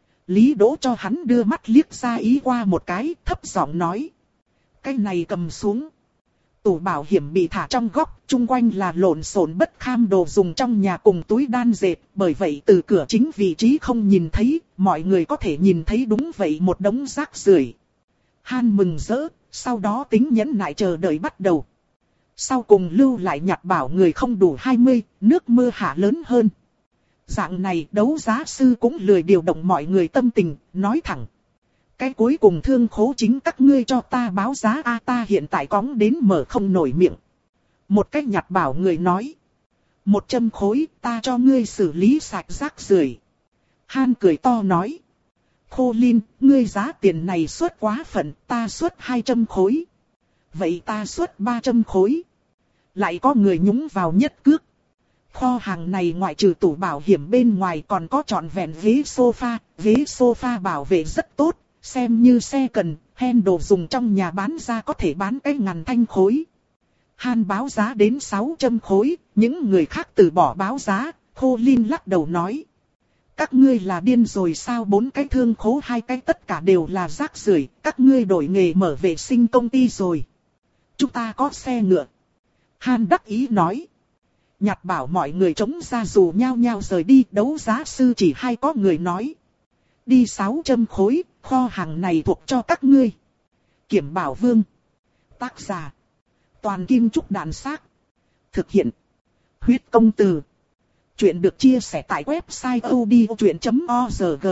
Lý Đỗ cho hắn đưa mắt liếc ra ý qua một cái, thấp giọng nói. Cái này cầm xuống. Tủ bảo hiểm bị thả trong góc, chung quanh là lộn xộn bất kham đồ dùng trong nhà cùng túi đan dệt. Bởi vậy từ cửa chính vị trí không nhìn thấy, mọi người có thể nhìn thấy đúng vậy một đống rác rưởi. Han mừng rỡ, sau đó tính nhẫn nại chờ đợi bắt đầu. Sau cùng lưu lại nhặt bảo người không đủ hai mươi, nước mưa hạ lớn hơn. Dạng này đấu giá sư cũng lười điều động mọi người tâm tình, nói thẳng. Cái cuối cùng thương khố chính các ngươi cho ta báo giá a, ta hiện tại cóng đến mở không nổi miệng. Một cách nhặt bảo người nói. Một trăm khối ta cho ngươi xử lý sạch rác rưởi. Han cười to nói. Khô Linh, ngươi giá tiền này suất quá phận, ta suất hai trăm khối. Vậy ta suất ba trăm khối. Lại có người nhúng vào nhất cước. Kho hàng này ngoại trừ tủ bảo hiểm bên ngoài còn có trọn vẹn ghế sofa, ghế sofa bảo vệ rất tốt, xem như xe cần, hen đồ dùng trong nhà bán ra có thể bán cái ngàn thanh khối. Han báo giá đến sáu trăm khối, những người khác từ bỏ báo giá, Khô Linh lắc đầu nói. Các ngươi là điên rồi sao, bốn cái thương khố hai cái tất cả đều là rác rưởi, các ngươi đổi nghề mở vệ sinh công ty rồi. Chúng ta có xe ngựa. Han đắc ý nói. Nhặt bảo mọi người chống ra dù nhao nhao rời đi, đấu giá sư chỉ hay có người nói. Đi sáu trăm khối, kho hàng này thuộc cho các ngươi. Kiểm Bảo Vương. Tác giả. Toàn Kim Trúc Đàn Xác. Thực hiện. Huyết Công Từ. Chuyện được chia sẻ tại website odchuyện chấm org.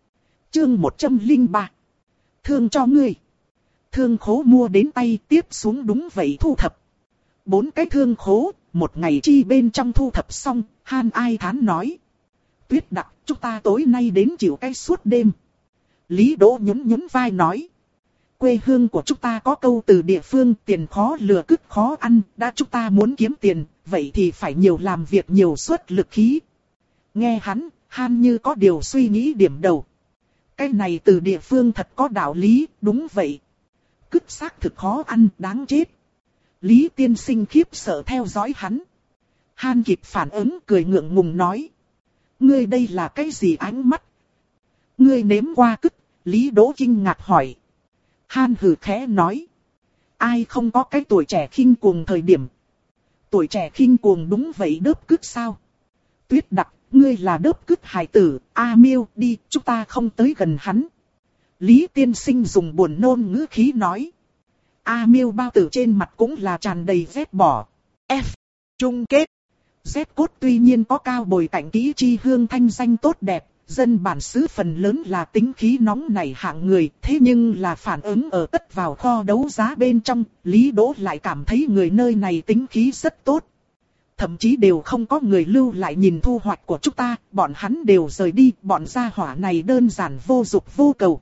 Chương một trăm lẻ ba. Thương cho ngươi. Thương khố mua đến tay, tiếp xuống đúng vậy thu thập. Bốn cái thương khố, một ngày chi bên trong thu thập xong, Han ai thán nói. Tuyết Đặc, chúng ta tối nay đến chịu cái suốt đêm. Lý Đỗ nhún nhún vai nói. Quê hương của chúng ta có câu từ địa phương, tiền khó lừa cứt khó ăn, đã chúng ta muốn kiếm tiền, vậy thì phải nhiều làm việc nhiều xuất lực khí. Nghe hắn, Han như có điều suy nghĩ điểm đầu. Cái này từ địa phương thật có đạo lý, đúng vậy. Cứt xác thực khó ăn, đáng chết. Lý tiên sinh khiếp sợ theo dõi hắn. Han kịp phản ứng cười ngượng ngùng nói. Ngươi đây là cái gì ánh mắt? Ngươi nếm qua cứt, Lý Đỗ kinh ngạc hỏi. Han hừ khẽ nói. Ai không có cái tuổi trẻ khinh cuồng thời điểm. Tuổi trẻ khinh cuồng đúng vậy đớp cứt sao? Tuyết Đặc, ngươi là đớp cứt hài tử, A Miêu đi, chúng ta không tới gần hắn. Lý tiên sinh dùng buồn nôn ngữ khí nói. A Miêu bao tử trên mặt cũng là tràn đầy vết bỏ. F. Chung kết. Z cốt tuy nhiên có cao bồi cảnh kỹ chi hương thanh danh tốt đẹp, dân bản xứ phần lớn là tính khí nóng nảy hạng người, thế nhưng là phản ứng ở tất vào kho đấu giá bên trong, Lý Đỗ lại cảm thấy người nơi này tính khí rất tốt. Thậm chí đều không có người lưu lại nhìn thu hoạch của chúng ta, bọn hắn đều rời đi, bọn gia hỏa này đơn giản vô dục vô cầu.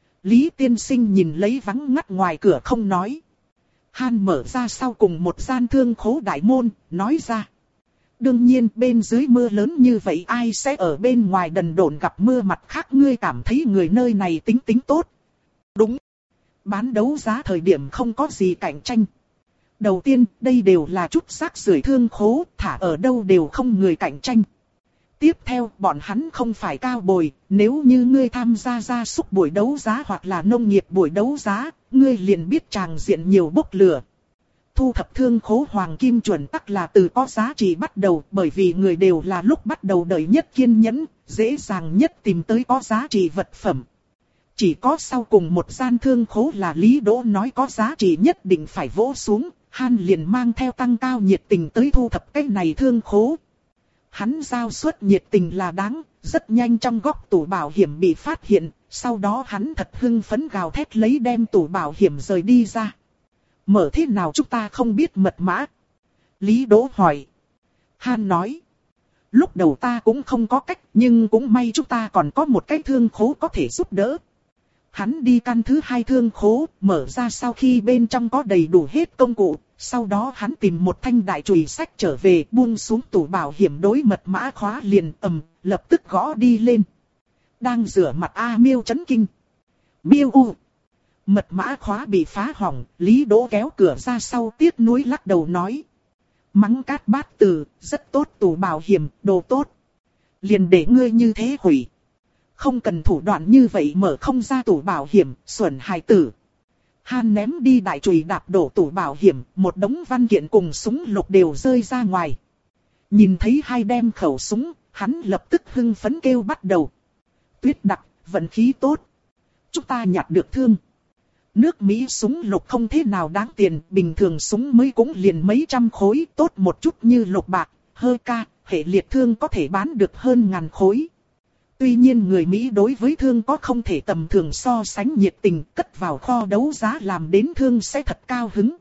Lý tiên sinh nhìn lấy vắng ngắt ngoài cửa không nói. Han mở ra sau cùng một gian thương khố đại môn, nói ra. Đương nhiên bên dưới mưa lớn như vậy ai sẽ ở bên ngoài đần độn gặp mưa, mặt khác ngươi cảm thấy người nơi này tính tính tốt. Đúng. Bán đấu giá thời điểm không có gì cạnh tranh. Đầu tiên đây đều là chút rác rưởi thương khố, thả ở đâu đều không người cạnh tranh. Tiếp theo, bọn hắn không phải cao bồi, nếu như ngươi tham gia gia súc buổi đấu giá hoặc là nông nghiệp buổi đấu giá, ngươi liền biết tràng diện nhiều bốc lửa. Thu thập thương khố hoàng kim chuẩn tắc là từ có giá trị bắt đầu, bởi vì người đều là lúc bắt đầu đời nhất kiên nhẫn, dễ dàng nhất tìm tới có giá trị vật phẩm. Chỉ có sau cùng một gian thương khố là Lý Đỗ nói có giá trị nhất định phải vỗ xuống, Han liền mang theo tăng cao nhiệt tình tới thu thập cái này thương khố. Hắn giao suất nhiệt tình là đáng, rất nhanh trong góc tủ bảo hiểm bị phát hiện, sau đó hắn thật hưng phấn gào thét lấy đem tủ bảo hiểm rời đi ra. Mở thế nào chúng ta không biết mật mã? Lý Đỗ hỏi. Han nói. Lúc đầu ta cũng không có cách, nhưng cũng may chúng ta còn có một cái thương khố có thể giúp đỡ. Hắn đi căn thứ hai thương khố, mở ra sau khi bên trong có đầy đủ hết công cụ. Sau đó hắn tìm một thanh đại chùy sách trở về, buông xuống tủ bảo hiểm đối mật mã khóa liền ầm, lập tức gõ đi lên. Đang rửa mặt A Miêu chấn kinh. Miêu u. Mật mã khóa bị phá hỏng, Lý Đỗ kéo cửa ra sau tiếc nuối lắc đầu nói. Mắng Cát Bát Từ, rất tốt tủ bảo hiểm, đồ tốt. Liền để ngươi như thế hủy. Không cần thủ đoạn như vậy mở không ra tủ bảo hiểm, xuẩn hài tử. Han ném đi đại chùy đạp đổ tủ bảo hiểm, một đống văn kiện cùng súng lục đều rơi ra ngoài. Nhìn thấy hai đem khẩu súng, hắn lập tức hưng phấn kêu bắt đầu. Tuyết Đặc, vận khí tốt. Chúng ta nhặt được thương. Nước Mỹ súng lục không thế nào đáng tiền, bình thường súng mới cũng liền mấy trăm khối, tốt một chút như lục bạc, hơ ca, hệ liệt thương có thể bán được hơn ngàn khối. Tuy nhiên người Mỹ đối với thương có không thể tầm thường so sánh nhiệt tình, cất vào kho đấu giá làm đến thương sẽ thật cao hứng.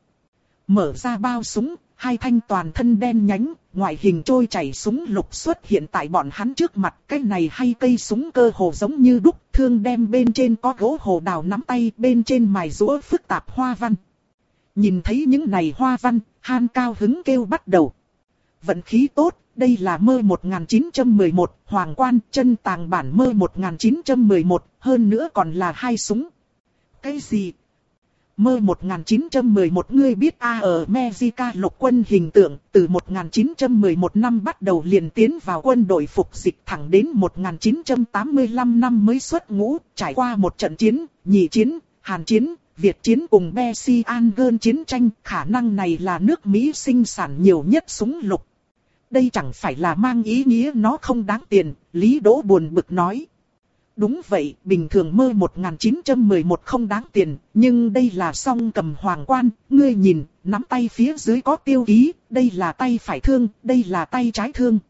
Mở ra bao súng, hai thanh toàn thân đen nhánh, ngoại hình trôi chảy súng lục xuất hiện tại bọn hắn trước mặt. Cái này hay cây súng cơ hồ giống như đúc, thương đem bên trên có gỗ hồ đào nắm tay, bên trên mài rũa phức tạp hoa văn. Nhìn thấy những này hoa văn, Han cao hứng kêu bắt đầu. Vận khí tốt. Đây là mơ một nghìn chín trăm mười một, Hoàng Quan, chân tàng bản mơ một nghìn chín trăm mười một, hơn nữa còn là hai súng. Cái gì? Mơ một nghìn chín trăm mười một ngươi biết a à, ở Mexica lục quân hình tượng, từ một nghìn chín trăm mười một năm bắt đầu liền tiến vào quân đội phục dịch thẳng đến một nghìn chín trăm tám mươi lăm năm mới xuất ngũ, trải qua một trận chiến, nhị chiến, Hàn chiến, Việt chiến cùng Besiangen chiến tranh, khả năng này là nước Mỹ sinh sản nhiều nhất súng lục. Đây chẳng phải là mang ý nghĩa nó không đáng tiền, Lý Đỗ buồn bực nói. Đúng vậy, bình thường mơ một nghìn chín trăm mười một không đáng tiền, nhưng đây là song cầm Hoàng Quan, ngươi nhìn, nắm tay phía dưới có tiêu ký, đây là tay phải thương, đây là tay trái thương.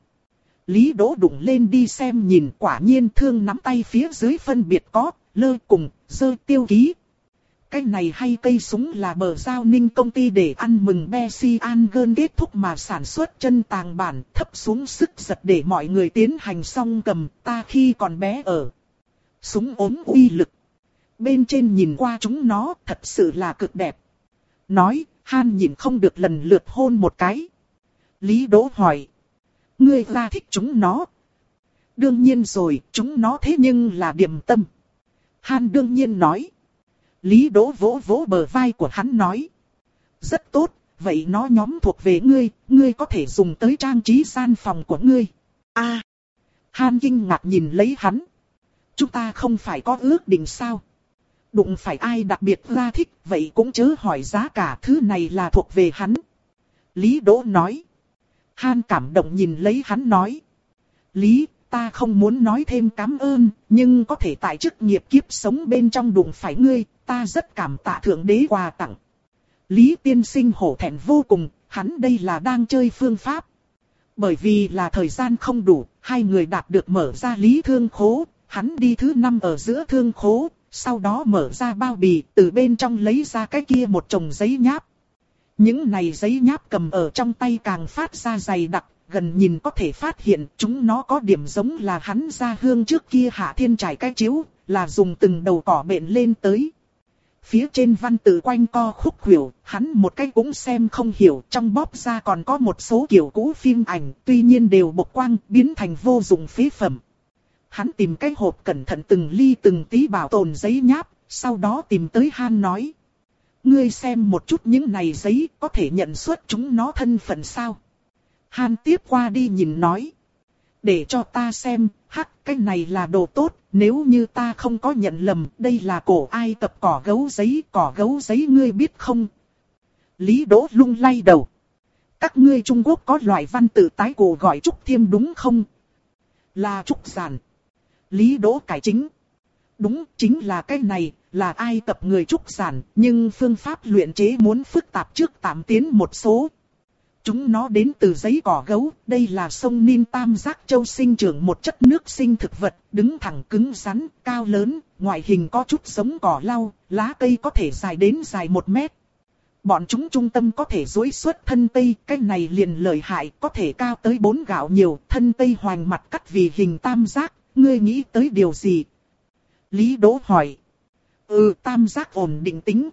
Lý Đỗ đụng lên đi xem nhìn, quả nhiên thương nắm tay phía dưới phân biệt có, lơ cùng, dơ tiêu ký. Cái này hay cây súng là bờ giao ninh công ty để ăn mừng Besiangen kết thúc mà sản xuất chân tàng bản, thấp xuống sức giật để mọi người tiến hành song cầm, ta khi còn bé ở. Súng ốm uy lực. Bên trên nhìn qua chúng nó thật sự là cực đẹp. Nói, Han nhìn không được lần lượt hôn một cái. Lý Đỗ hỏi. Ngươi ra thích chúng nó. Đương nhiên rồi, chúng nó thế nhưng là điểm tâm. Han đương nhiên nói. Lý Đỗ vỗ vỗ bờ vai của hắn nói. Rất tốt, vậy nó nhóm thuộc về ngươi, ngươi có thể dùng tới trang trí gian phòng của ngươi. A, à, Han kinh ngạc nhìn lấy hắn. Chúng ta không phải có ước định sao? Đụng phải ai đặc biệt ra thích, vậy cũng chớ hỏi giá cả, thứ này là thuộc về hắn. Lý Đỗ nói. Han cảm động nhìn lấy hắn nói. Lý, ta không muốn nói thêm cảm ơn, nhưng có thể tại chức nghiệp kiếp sống bên trong đụng phải ngươi, ta rất cảm tạ thượng đế quà tặng. Lý tiên sinh hổ thẹn vô cùng, hắn đây là đang chơi phương pháp. Bởi vì là thời gian không đủ, hai người đạt được mở ra Lý thương khố, hắn đi thứ năm ở giữa thương khố, sau đó mở ra bao bì, từ bên trong lấy ra cái kia một chồng giấy nháp. Những này giấy nháp cầm ở trong tay càng phát ra dày đặc, gần nhìn có thể phát hiện chúng nó có điểm giống là hắn ra hương trước kia Hạ Thiên trải cái chiếu, là dùng từng đầu cỏ bện lên tới. Phía trên văn tự quanh co khúc khuỷu, hắn một cái cũng xem không hiểu, trong bóp ra còn có một số kiểu cũ phim ảnh, tuy nhiên đều bộc quang, biến thành vô dụng phế phẩm. Hắn tìm cái hộp cẩn thận từng ly từng tí bảo tồn giấy nháp, sau đó tìm tới Han nói. Ngươi xem một chút những này giấy, có thể nhận xuất chúng nó thân phận sao? Han tiếp qua đi nhìn nói. Để cho ta xem, hắc, cái này là đồ tốt, nếu như ta không có nhận lầm, đây là cổ Ai Cập cỏ gấu giấy, cỏ gấu giấy ngươi biết không? Lý Đỗ lung lay đầu. Các ngươi Trung Quốc có loại văn tự tái cổ gọi trúc thiêm đúng không? Là trúc giản. Lý Đỗ cải chính. Đúng, chính là cái này, là Ai Cập người trúc giản, nhưng phương pháp luyện chế muốn phức tạp trước tạm tiến một số. Chúng nó đến từ giấy cỏ gấu, đây là sông Nin Tam Giác Châu sinh trưởng một chất nước sinh thực vật, đứng thẳng cứng rắn, cao lớn, ngoại hình có chút giống cỏ lau, lá cây có thể dài đến dài một mét. Bọn chúng trung tâm có thể duỗi xuất thân cây, cái này liền lợi hại, có thể cao tới bốn gạo nhiều, thân cây hoành mặt cắt vì hình tam giác, ngươi nghĩ tới điều gì? Lý Đỗ hỏi. Ừ, tam giác ổn định tính.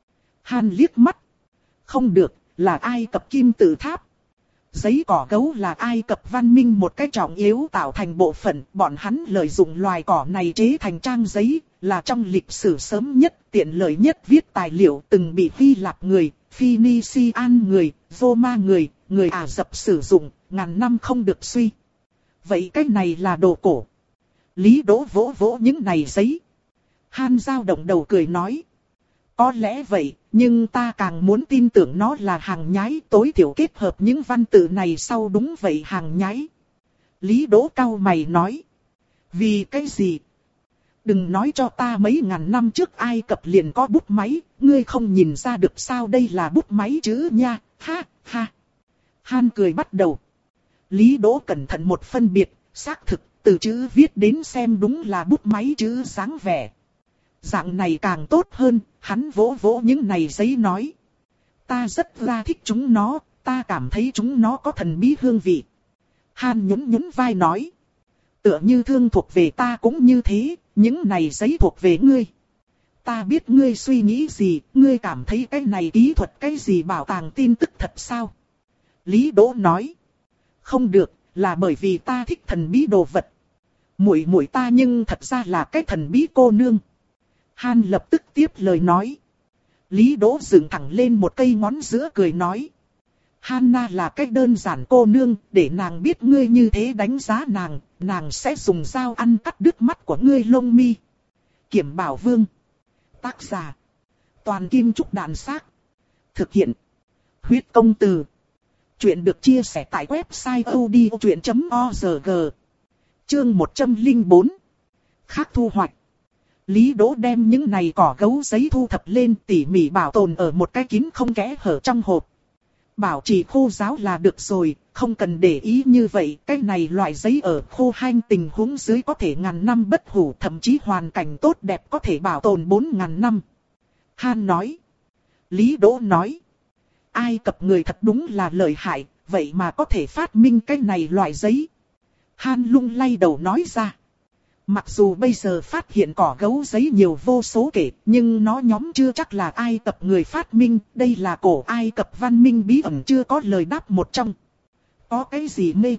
Han liếc mắt. Không được, là Ai Cập kim tự tháp. Giấy cỏ gấu là Ai Cập văn minh một cái trọng yếu tạo thành bộ phận. Bọn hắn lợi dụng loài cỏ này chế thành trang giấy, là trong lịch sử sớm nhất, tiện lợi nhất viết tài liệu từng bị Hy Lạp người, Phoenician người, Roma người, người Ả Rập sử dụng, ngàn năm không được suy. Vậy cái này là đồ cổ. Lý Đỗ vỗ vỗ những này giấy. Han dao động đầu cười nói. Có lẽ vậy, nhưng ta càng muốn tin tưởng nó là hàng nhái, tối thiểu kết hợp những văn tự này sau đúng vậy hàng nhái. Lý Đỗ cau mày nói. Vì cái gì? Đừng nói cho ta mấy ngàn năm trước Ai Cập liền có bút máy, ngươi không nhìn ra được sao đây là bút máy chữ nha, ha, ha. Han cười bắt đầu. Lý Đỗ cẩn thận một phân biệt, xác thực, từ chữ viết đến xem đúng là bút máy chữ dáng vẻ. Dạng này càng tốt hơn, hắn vỗ vỗ những này giấy nói. Ta rất là thích chúng nó, ta cảm thấy chúng nó có thần bí hương vị. Han nhún nhún vai nói. Tựa như thương thuộc về ta cũng như thế, những này giấy thuộc về ngươi. Ta biết ngươi suy nghĩ gì, ngươi cảm thấy cái này kỹ thuật cái gì bảo tàng tin tức thật sao? Lý Đỗ nói. Không được, là bởi vì ta thích thần bí đồ vật. Muội muội ta nhưng thật ra là cái thần bí cô nương. Han lập tức tiếp lời nói. Lý Đỗ dựng thẳng lên một cây ngón giữa cười nói. Hanna là cái đơn giản cô nương, để nàng biết ngươi như thế đánh giá nàng, nàng sẽ dùng dao ăn cắt đứt mắt của ngươi lông mi. Kiểm Bảo Vương. Tác giả. Toàn Kim Trúc Đàn Xác. Thực hiện. Huyết Công Từ. Chuyện được chia sẻ tại website odchuyện chấm org. Chương một trăm lẻ bốn. Khác thu hoạch. Lý Đỗ đem những này cỏ gấu giấy thu thập lên tỉ mỉ bảo tồn ở một cái kín không kẽ hở trong hộp. Bảo trì khô ráo là được rồi, không cần để ý như vậy. Cái này loại giấy ở khô hanh tình huống dưới có thể ngàn năm bất hủ, thậm chí hoàn cảnh tốt đẹp có thể bảo tồn bốn ngàn năm. Han nói. Lý Đỗ nói. Ai Cập người thật đúng là lợi hại, vậy mà có thể phát minh cái này loại giấy. Han lung lay đầu nói ra. Mặc dù bây giờ phát hiện cỏ gấu giấy nhiều vô số kể, nhưng nó nhóm chưa chắc là Ai Cập người phát minh, đây là cổ Ai Cập văn minh bí ẩn chưa có lời đáp một trong. Có cái gì mê?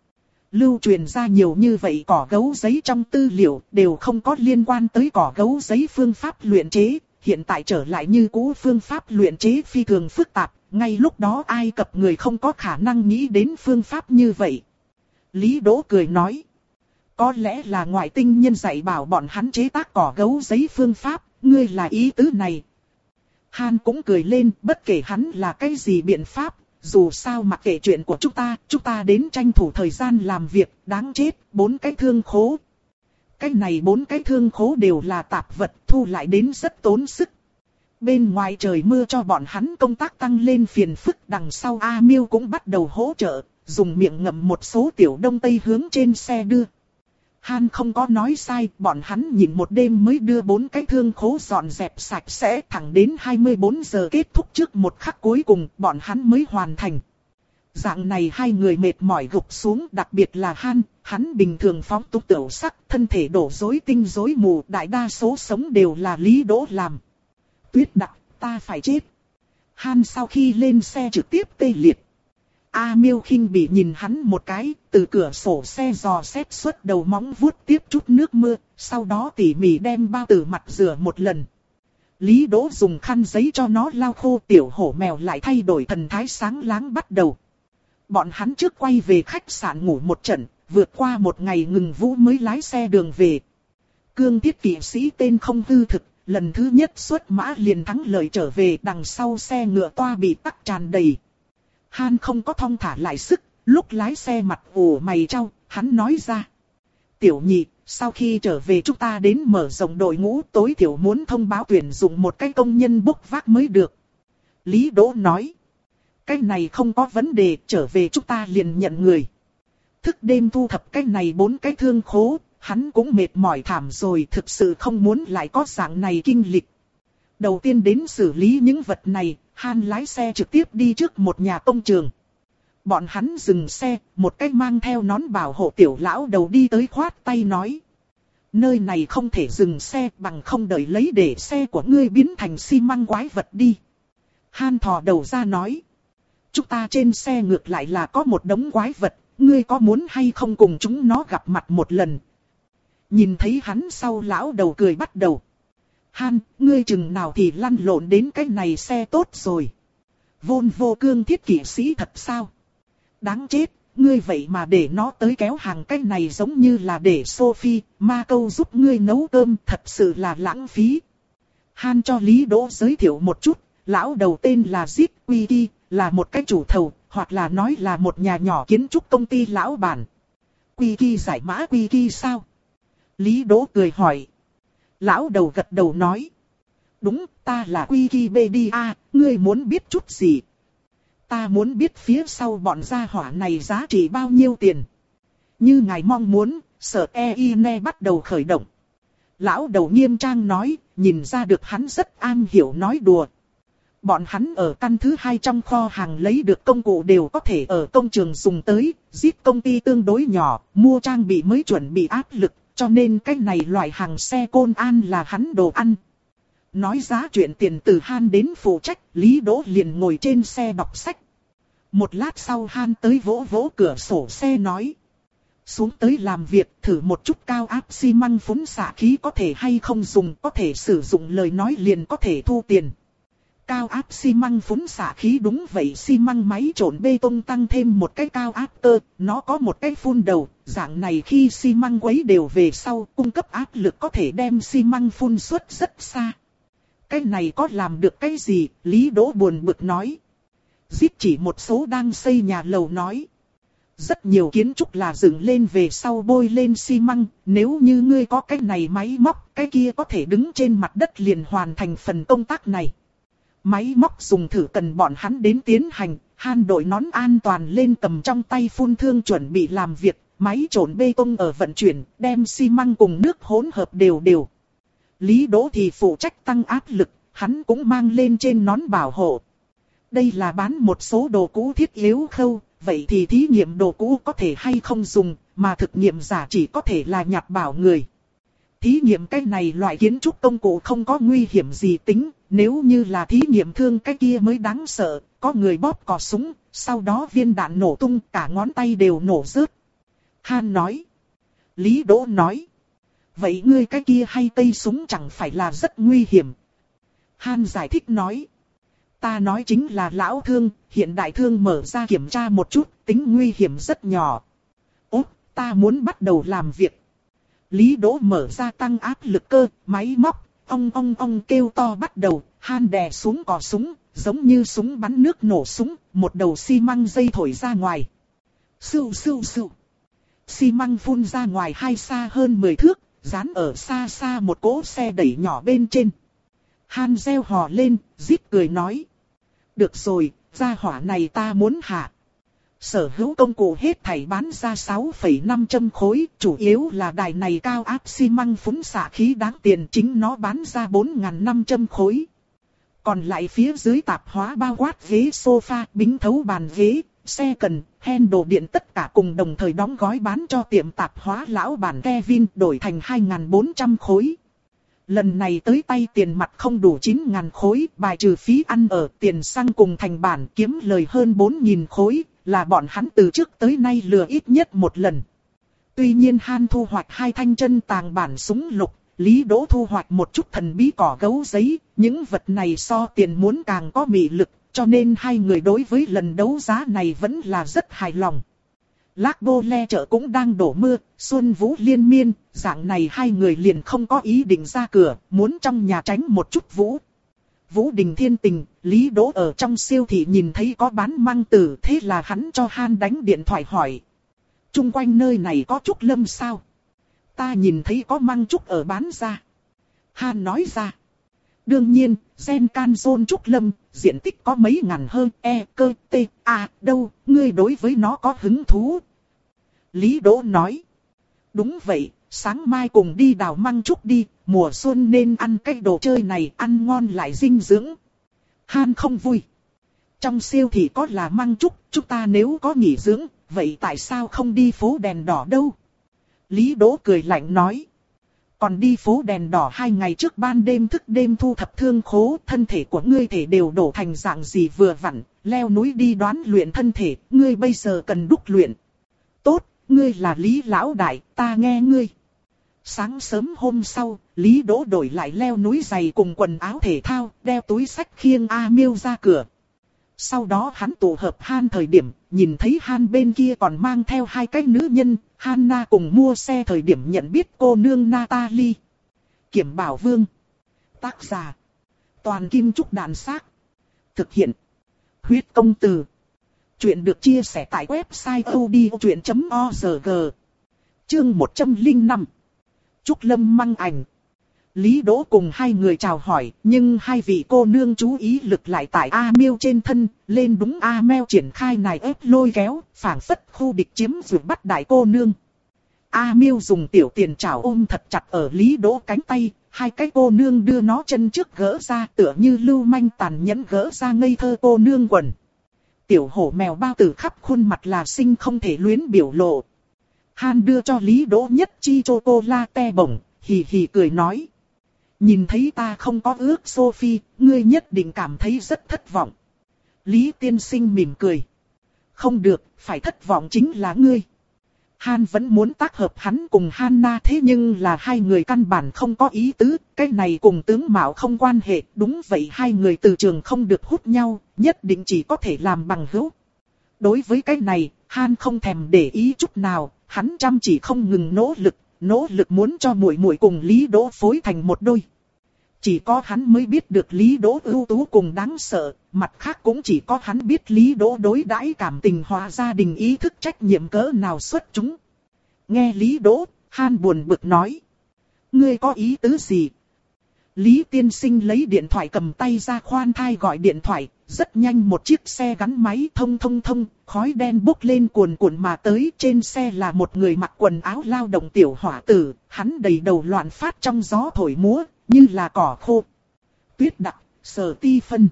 Lưu truyền ra nhiều như vậy cỏ gấu giấy trong tư liệu đều không có liên quan tới cỏ gấu giấy phương pháp luyện chế, hiện tại trở lại như cũ phương pháp luyện chế phi thường phức tạp, ngay lúc đó Ai Cập người không có khả năng nghĩ đến phương pháp như vậy. Lý Đỗ cười nói. Có lẽ là ngoại tinh nhân dạy bảo bọn hắn chế tác cỏ gấu giấy phương pháp, ngươi là ý tứ này. Han cũng cười lên, bất kể hắn là cái gì biện pháp, dù sao mặc kệ chuyện của chúng ta, chúng ta đến tranh thủ thời gian làm việc, đáng chết, bốn cái thương khố. Cái này bốn cái thương khố đều là tạp vật, thu lại đến rất tốn sức. Bên ngoài trời mưa cho bọn hắn công tác tăng lên phiền phức, đằng sau A Miêu cũng bắt đầu hỗ trợ, dùng miệng ngậm một số tiểu đông tây hướng trên xe đưa. Han không có nói sai, bọn hắn nhìn một đêm mới đưa bốn cái thương khố dọn dẹp sạch sẽ, thẳng đến hai mươi bốn giờ kết thúc trước một khắc cuối cùng, bọn hắn mới hoàn thành. Dạng này hai người mệt mỏi gục xuống, đặc biệt là Han, hắn bình thường phóng túng tiểu sắc, thân thể đổ rối tinh rối mù, đại đa số sống đều là Lý Đỗ làm. Tuyết đặc, ta phải chết. Han sau khi lên xe trực tiếp tê liệt. A Miêu khinh bỉ nhìn hắn một cái, từ cửa sổ xe dò xét xuất đầu móng vuốt tiếp chút nước mưa, sau đó tỉ mỉ đem bao tử mặt rửa một lần. Lý Đỗ dùng khăn giấy cho nó lau khô, tiểu hổ mèo lại thay đổi thần thái sáng láng bắt đầu. Bọn hắn trước quay về khách sạn ngủ một trận, vượt qua một ngày ngừng vũ mới lái xe đường về. Cương Thiết kỵ sĩ tên không hư thực, lần thứ nhất xuất mã liền thắng lợi trở về, đằng sau xe ngựa toa bị tắc tràn đầy. Han không có thong thả lại sức, lúc lái xe mặt ủ mày trao, hắn nói ra. Tiểu nhị, sau khi trở về chúng ta đến mở rộng đội ngũ, tối thiểu muốn thông báo tuyển dụng một cái công nhân bốc vác mới được. Lý Đỗ nói. Cái này không có vấn đề, trở về chúng ta liền nhận người. Thức đêm thu thập cái này bốn cái thương khố, hắn cũng mệt mỏi thảm rồi, thực sự không muốn lại có dạng này kinh lịch. Đầu tiên đến xử lý những vật này, Han lái xe trực tiếp đi trước một nhà công trường. Bọn hắn dừng xe, một cái mang theo nón bảo hộ tiểu lão đầu đi tới khoát tay nói. Nơi này không thể dừng xe, bằng không đợi lấy để xe của ngươi biến thành xi măng quái vật đi. Han thò đầu ra nói. Chúng ta trên xe ngược lại là có một đống quái vật, ngươi có muốn hay không cùng chúng nó gặp mặt một lần? Nhìn thấy hắn sau, lão đầu cười bắt đầu. Han, ngươi chừng nào thì lăn lộn đến cái này xe tốt rồi. Volvo cương thiết kỵ sĩ thật sao? Đáng chết, ngươi vậy mà để nó tới kéo hàng cái này giống như là để Sophie, ma câu giúp ngươi nấu cơm, thật sự là lãng phí. Han cho Lý Đỗ giới thiệu một chút, lão đầu tên là Zip Wiki, là một cái chủ thầu, hoặc là nói là một nhà nhỏ kiến trúc công ty lão bản. Wiki giải mã Wiki sao? Lý Đỗ cười hỏi. Lão đầu gật đầu nói. Đúng, ta là Wikipedia, ngươi muốn biết chút gì? Ta muốn biết phía sau bọn gia hỏa này giá trị bao nhiêu tiền. Như ngài mong muốn, sở e i en e bắt đầu khởi động. Lão đầu nghiêm trang nói, nhìn ra được hắn rất am hiểu nói đùa. Bọn hắn ở căn thứ hai trong kho hàng lấy được công cụ đều có thể ở công trường dùng tới, giết công ty tương đối nhỏ, mua trang bị mới chuẩn bị áp lực, cho nên cái này loại hàng xe Côn An là hắn đồ ăn. Nói giá chuyện tiền từ Han đến phụ trách, Lý Đỗ liền ngồi trên xe đọc sách. Một lát sau Han tới vỗ vỗ cửa sổ xe nói. Xuống tới làm việc, thử một chút cao áp xi măng phun xạ khí có thể hay không dùng, có thể sử dụng lời nói liền có thể thu tiền. Cao áp xi măng phun xạ khí đúng vậy, xi măng máy trộn bê tông tăng thêm một cái cao áp tơ, nó có một cái phun đầu, dạng này khi xi măng quấy đều về sau, cung cấp áp lực có thể đem xi măng phun suốt rất xa. Cái này có làm được cái gì? Lý Đỗ buồn bực nói. Giết chỉ một số đang xây nhà lầu nói. Rất nhiều kiến trúc là dựng lên về sau bôi lên xi măng, nếu như ngươi có cái này máy móc, cái kia có thể đứng trên mặt đất liền hoàn thành phần công tác này. Máy móc dùng thử cần bọn hắn đến tiến hành, Han đội nón an toàn lên cầm trong tay phun thương chuẩn bị làm việc, máy trộn bê tông ở vận chuyển, đem xi măng cùng nước hỗn hợp đều đều. Lý Đỗ thì phụ trách tăng áp lực, hắn cũng mang lên trên nón bảo hộ. Đây là bán một số đồ cũ thiết yếu khâu, vậy thì thí nghiệm đồ cũ có thể hay không dùng, mà thực nghiệm giả chỉ có thể là nhặt bảo người. Thí nghiệm cái này loại kiến trúc công cụ không có nguy hiểm gì tính, nếu như là thí nghiệm thương cái kia mới đáng sợ, có người bóp cò súng, sau đó viên đạn nổ tung, cả ngón tay đều nổ rớt. Han nói. Lý Đỗ nói. Vậy ngươi cái kia hay tây súng chẳng phải là rất nguy hiểm. Han giải thích nói. Ta nói chính là lão thương, hiện đại thương mở ra kiểm tra một chút, tính nguy hiểm rất nhỏ. Ốp, ta muốn bắt đầu làm việc. Lý Đỗ mở ra tăng áp lực cơ, máy móc, ong ong ong kêu to bắt đầu, Han đè xuống cò súng, giống như súng bắn nước nổ súng, một đầu xi măng dây thổi ra ngoài. Sưu sưu sưu. Xi măng phun ra ngoài hai xa hơn mười thước, dán ở xa xa một cỗ xe đẩy nhỏ bên trên. Han reo hò lên, rít cười nói. Được rồi, gia hỏa này ta muốn hạ. Sở hữu công cụ hết thảy bán ra sáu phẩy năm trăm khối, chủ yếu là đài này cao áp xi măng phun xạ khí đáng tiền, chính nó bán ra bốn nghìn năm trăm khối. Còn lại phía dưới tạp hóa bao quát ghế sofa, bính thấu bàn ghế, xe cần, handle điện tất cả cùng đồng thời đóng gói bán cho tiệm tạp hóa lão bản Kevin, đổi thành hai nghìn bốn trăm khối. Lần này tới tay tiền mặt không đủ chín nghìn khối, bài trừ phí ăn ở, tiền xăng cùng thành bản kiếm lời hơn bốn nghìn khối, là bọn hắn từ trước tới nay lừa ít nhất một lần. Tuy nhiên Han thu hoạch hai thanh chân tàng bản súng lục, Lý Đỗ thu hoạch một chút thần bí cỏ gấu giấy, những vật này so tiền muốn càng có mị lực, cho nên hai người đối với lần đấu giá này vẫn là rất hài lòng. Lác Bô Le chợ cũng đang đổ mưa, xuân vũ liên miên, dạng này hai người liền không có ý định ra cửa, muốn trong nhà tránh một chút vũ. Vũ Đình Thiên Tình, Lý Đỗ ở trong siêu thị nhìn thấy có bán măng tử, thế là hắn cho Han đánh điện thoại hỏi. Trung quanh nơi này có trúc lâm sao? Ta nhìn thấy có măng trúc ở bán ra. Han nói ra. Đương nhiên, gen can zone trúc lâm, diện tích có mấy ngàn hơn, e, cơ, t, a, đâu, ngươi đối với nó có hứng thú. Lý Đỗ nói. Đúng vậy, sáng mai cùng đi đào măng trúc đi, mùa xuân nên ăn cái đồ chơi này, ăn ngon lại dinh dưỡng. Han không vui. Trong siêu thị có là măng trúc, chúng ta nếu có nghỉ dưỡng, vậy tại sao không đi phố đèn đỏ đâu? Lý Đỗ cười lạnh nói. còn đi phố đèn đỏ hai ngày trước ban đêm thức đêm thu thập thương khố, thân thể của ngươi thể đều đổ thành dạng gì vừa vặn, leo núi đi đoán luyện thân thể, ngươi bây giờ cần đúc luyện. Tốt, ngươi là Lý lão đại, ta nghe ngươi. Sáng sớm hôm sau, Lý Đỗ đổi lại leo núi giày cùng quần áo thể thao, đeo túi xách khiêng A Miêu ra cửa. Sau đó hắn tụ hợp Han thời điểm, nhìn thấy Han bên kia còn mang theo hai cái nữ nhân, Hanna cùng mua xe thời điểm nhận biết cô nương Natalie. Kiểm Bảo Vương. Tác giả. Toàn Kim Trúc Đàn Xác. Thực hiện. Huyết Công Từ. Chuyện được chia sẻ tại website odchuyện chấm org. Chương một trăm lẻ năm. Trúc Lâm Măng Ảnh. Lý Đỗ cùng hai người chào hỏi, nhưng hai vị cô nương chú ý lực lại tại A Miêu trên thân, lên đúng A Meo triển khai này ép lôi kéo, phảng phất khu địch chiếm rồi bắt đại cô nương. A Miêu dùng tiểu tiền chảo ôm thật chặt ở Lý Đỗ cánh tay, hai cái cô nương đưa nó chân trước gỡ ra tựa như lưu manh tàn nhẫn gỡ ra ngây thơ cô nương quần. Tiểu hổ mèo bao tử khắp khuôn mặt là sinh không thể luyến biểu lộ. Han đưa cho Lý Đỗ nhất chi chocolate bổng, hì hì cười nói. Nhìn thấy ta không có ước Sophie, ngươi nhất định cảm thấy rất thất vọng. Lý tiên sinh mỉm cười. Không được, phải thất vọng chính là ngươi. Han vẫn muốn tác hợp hắn cùng Hanna thế nhưng là hai người căn bản không có ý tứ, cái này cùng tướng mạo không quan hệ, đúng vậy hai người từ trường không được hút nhau, nhất định chỉ có thể làm bằng hữu. Đối với cái này, Han không thèm để ý chút nào, hắn chăm chỉ không ngừng nỗ lực, nỗ lực muốn cho muội muội cùng Lý Đỗ phối thành một đôi. Chỉ có hắn mới biết được Lý Đỗ ưu tú cùng đáng sợ, mặt khác cũng chỉ có hắn biết Lý Đỗ đối đãi cảm tình hòa gia đình ý thức trách nhiệm cỡ nào xuất chúng. Nghe Lý Đỗ, Han buồn bực nói. Ngươi có ý tứ gì? Lý tiên sinh lấy điện thoại cầm tay ra khoan thai gọi điện thoại, rất nhanh một chiếc xe gắn máy thông thông thông, khói đen bốc lên cuồn cuộn mà tới, trên xe là một người mặc quần áo lao động tiểu hỏa tử, hắn đầy đầu loạn phát trong gió thổi múa, như là cỏ khô. Tuyết Đặc, Sở Ti Phân.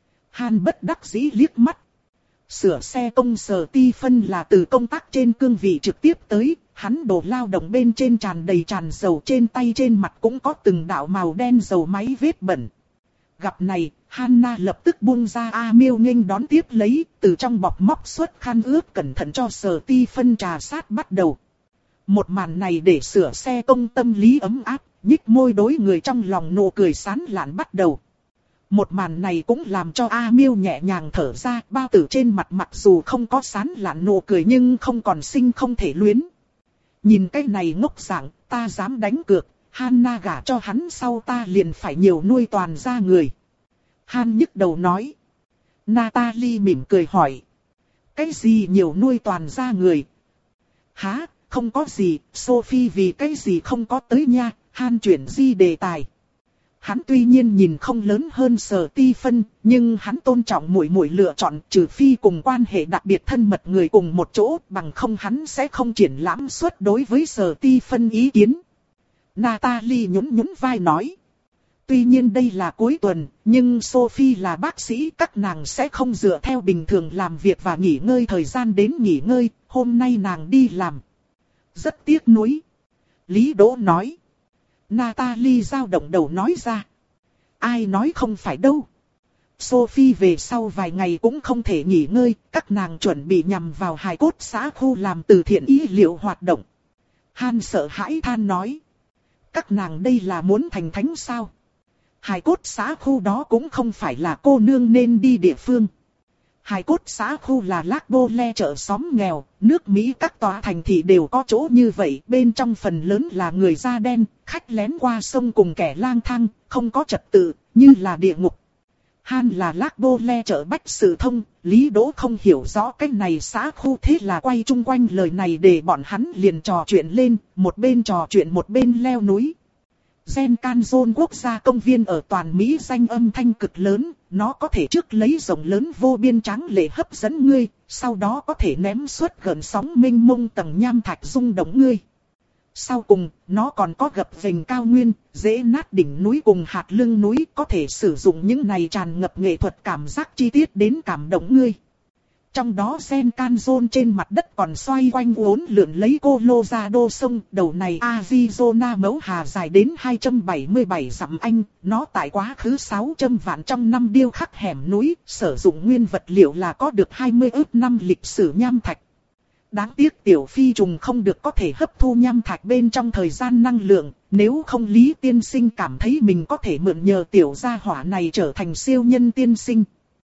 Han bất đắc dĩ liếc mắt. Sửa xe công Sở Ti Phân là từ công tác trên cương vị trực tiếp tới, hắn đồ lao động bên trên tràn đầy tràn dầu, trên tay trên mặt cũng có từng đạo màu đen dầu máy vết bẩn. Gặp này, Hanna lập tức buông ra A Miêu nghênh đón tiếp lấy, từ trong bọc móc xuất khăn ướt cẩn thận cho Sở Ti Phân trà sát bắt đầu. Một màn này để sửa xe công tâm lý ấm áp, nhích môi đối người trong lòng nụ cười sán lạn bắt đầu. Một màn này cũng làm cho A Miêu nhẹ nhàng thở ra, bao tử trên mặt mặc dù không có sán lạn nụ cười nhưng không còn sinh không thể luyến. Nhìn cái này ngốc dạng, ta dám đánh cược, Hanna gả cho hắn sau ta liền phải nhiều nuôi toàn gia người. Han nhức đầu nói. Natalie mỉm cười hỏi. Cái gì nhiều nuôi toàn gia người? Hả, không có gì, Sophie vì cái gì không có tới nha, Han chuyển di đề tài. Hắn tuy nhiên nhìn không lớn hơn Sở Ti Phân, nhưng hắn tôn trọng muội muội lựa chọn, trừ phi cùng quan hệ đặc biệt thân mật người cùng một chỗ, bằng không hắn sẽ không triển lãm suất đối với Sở Ti Phân ý kiến. Natalie nhún nhún vai nói. Tuy nhiên đây là cuối tuần, nhưng Sophie là bác sĩ, các nàng sẽ không dựa theo bình thường làm việc và nghỉ ngơi thời gian đến nghỉ ngơi, hôm nay nàng đi làm. Rất tiếc nuối. Lý Đỗ nói. Natalie dao động đầu nói ra. Ai nói không phải đâu. Sophie về sau vài ngày cũng không thể nghỉ ngơi, các nàng chuẩn bị nhằm vào hài cốt xã khu làm từ thiện y liệu hoạt động. Han sợ hãi than nói. Các nàng đây là muốn thành thánh sao? Hài cốt xã khu đó cũng không phải là cô nương nên đi địa phương. Hài cốt xã khu là Lac Bô Le chợ xóm nghèo, nước Mỹ các tòa thành thị đều có chỗ như vậy, bên trong phần lớn là người da đen, khách lén qua sông cùng kẻ lang thang, không có trật tự, như là địa ngục. Han là Lac Bô Le chợ Bách Sự Thông, Lý Đỗ không hiểu rõ cái này xã khu, thế là quay chung quanh lời này để bọn hắn liền trò chuyện lên, một bên trò chuyện một bên leo núi. Gen Canzone quốc gia công viên ở toàn Mỹ danh âm thanh cực lớn, nó có thể trước lấy rộng lớn vô biên tráng lệ hấp dẫn ngươi, sau đó có thể ném suốt gần sóng mênh mông tầng nham thạch rung động ngươi. Sau cùng, nó còn có gập ghềnh cao nguyên, dễ nát đỉnh núi cùng hạt lưng núi, có thể sử dụng những này tràn ngập nghệ thuật cảm giác chi tiết đến cảm động ngươi. Trong đó Senkanzon trên mặt đất còn xoay quanh uốn lượn lấy Colorado sông. Đầu này Arizona mẫu hà dài đến hai trăm bảy mươi bảy dặm Anh. Nó tại quá khứ sáu trăm vạn trong năm điêu khắc hẻm núi. Sử dụng nguyên vật liệu là có được hai mươi ước năm lịch sử nham thạch. Đáng tiếc tiểu phi trùng không được có thể hấp thu nham thạch bên trong thời gian năng lượng. Nếu không Lý tiên sinh cảm thấy mình có thể mượn nhờ tiểu gia hỏa này trở thành siêu nhân tiên sinh.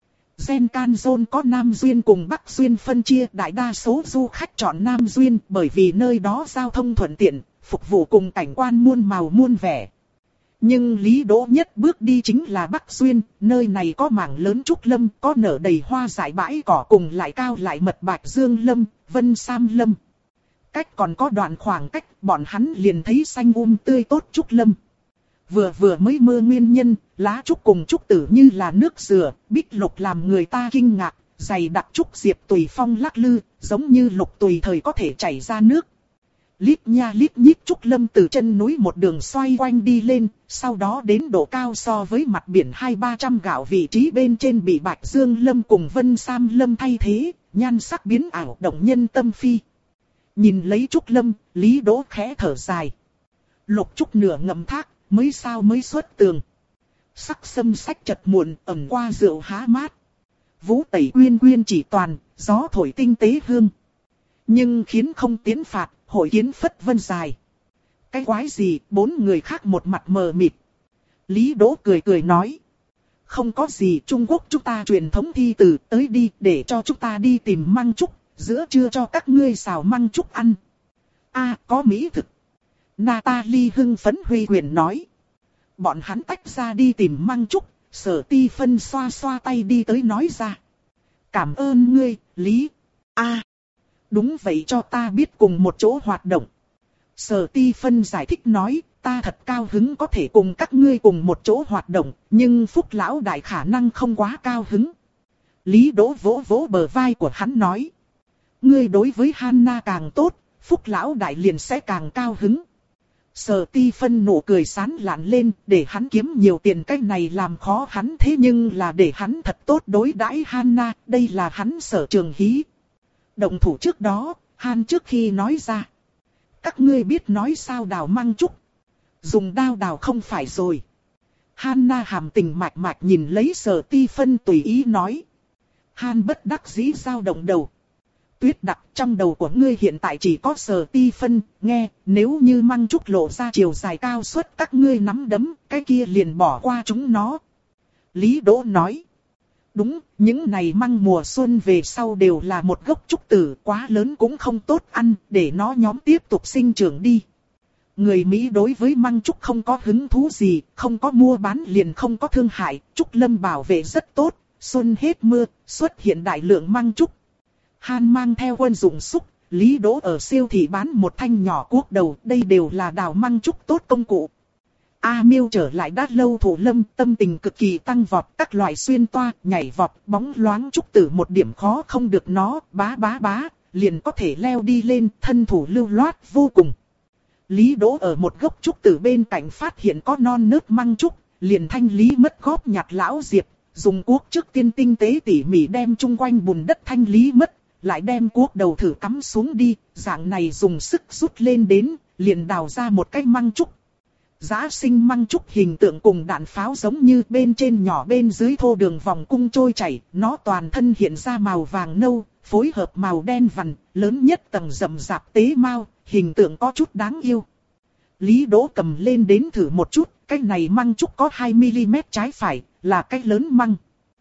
Senkanzon có Nam Duyên cùng Bắc Duyên phân chia, đại đa số du khách chọn Nam Duyên bởi vì nơi đó giao thông thuận tiện, phục vụ cùng cảnh quan muôn màu muôn vẻ. Nhưng Lý Đỗ nhất bước đi chính là Bắc Duyên, nơi này có mảng lớn trúc lâm, có nở đầy hoa dại bãi cỏ cùng lại cao lại mật bạch dương lâm, vân sam lâm. Cách còn có đoạn khoảng cách, bọn hắn liền thấy xanh um tươi tốt trúc lâm. Vừa vừa mới mưa nguyên nhân, lá trúc cùng trúc tử như là nước dừa, bích lục làm người ta kinh ngạc, dày đặc trúc diệp tùy phong lắc lư, giống như lục tùy thời có thể chảy ra nước. Lít nha lít nhít trúc lâm từ chân núi một đường xoay quanh đi lên, sau đó đến độ cao so với mặt biển hai ba trăm gạo vị trí bên trên bị bạch dương lâm cùng vân sam lâm thay thế, nhan sắc biến ảo động nhân tâm phi. Nhìn lấy trúc lâm, Lý Đỗ khẽ thở dài. Lục trúc nửa ngậm thác, mới sao mới xuất tường. Sắc sâm sách chật muộn, ẩm qua rượu há mát. Vũ tẩy quyên quyên chỉ toàn, gió thổi tinh tế hương. Nhưng khiến không tiến phạt, hội kiến phất vân dài. Cái quái gì, bốn người khác một mặt mờ mịt. Lý Đỗ cười cười nói. Không có gì, Trung Quốc chúng ta truyền thống thi từ, tới đi, để cho chúng ta đi tìm măng trúc, giữa trưa cho các ngươi xào măng trúc ăn. A, có mỹ thực. Natalie hưng phấn huy quyền nói. Bọn hắn tách ra đi tìm măng trúc, Sở Ti Phân xoa xoa tay đi tới nói ra. Cảm ơn ngươi, Lý. A, đúng vậy, cho ta biết cùng một chỗ hoạt động. Sở Ti Phân giải thích nói, ta thật cao hứng có thể cùng các ngươi cùng một chỗ hoạt động, nhưng Phúc Lão Đại khả năng không quá cao hứng. Lý Đỗ vỗ vỗ bờ vai của hắn nói. Ngươi đối với Hanna càng tốt, Phúc Lão Đại liền sẽ càng cao hứng. Sở Ti Phân nụ cười sán lạn lên, để hắn kiếm nhiều tiền, cách này làm khó hắn, thế nhưng là để hắn thật tốt đối đãi Hanna, đây là hắn sở trường hí. Động thủ trước đó, Han trước khi nói ra. Các ngươi biết nói sao đào măng trúc. Dùng đao đào không phải rồi. Hanna hàm tình mạch mạch nhìn lấy Sở Ti Phân tùy ý nói. Han bất đắc dĩ dao động đầu. Tuyết Đặc, trong đầu của ngươi hiện tại chỉ có Sở Ti Phân, nghe, nếu như măng trúc lộ ra chiều dài cao suốt các ngươi nắm đấm, cái kia liền bỏ qua chúng nó. Lý Đỗ nói. Đúng, những này măng mùa xuân về sau đều là một gốc trúc tử, quá lớn cũng không tốt ăn, để nó nhóm tiếp tục sinh trưởng đi. Người Mỹ đối với măng trúc không có hứng thú gì, không có mua bán liền không có thương hại, trúc lâm bảo vệ rất tốt, xuân hết mưa, xuất hiện đại lượng măng trúc. Han mang theo quân dụng xúc, Lý Đỗ ở siêu thị bán một thanh nhỏ cuốc đầu, đây đều là đào măng trúc tốt công cụ. A Miêu trở lại đã lâu thủ lâm, tâm tình cực kỳ tăng vọt, các loại xuyên toa, nhảy vọt, bóng loáng trúc tử một điểm khó không được nó, bá bá bá, liền có thể leo đi lên, thân thủ lưu loát vô cùng. Lý Đỗ ở một gốc trúc tử bên cạnh phát hiện có non nớt măng trúc, liền thanh lý mất góp nhặt lão diệp, dùng cuốc trước tiên tinh tế tỉ mỉ đem chung quanh bùn đất thanh lý mất. Lại đem cuốc đầu thử cắm xuống đi, dạng này dùng sức rút lên đến, liền đào ra một cái măng trúc. Giá sinh măng trúc hình tượng cùng đạn pháo giống như bên trên nhỏ bên dưới thô đường vòng cung trôi chảy, nó toàn thân hiện ra màu vàng nâu, phối hợp màu đen vằn, lớn nhất tầng rậm rạp tế mao, hình tượng có chút đáng yêu. Lý Đỗ cầm lên đến thử một chút, cái này măng trúc có hai mi li mét trái phải, là cái lớn măng.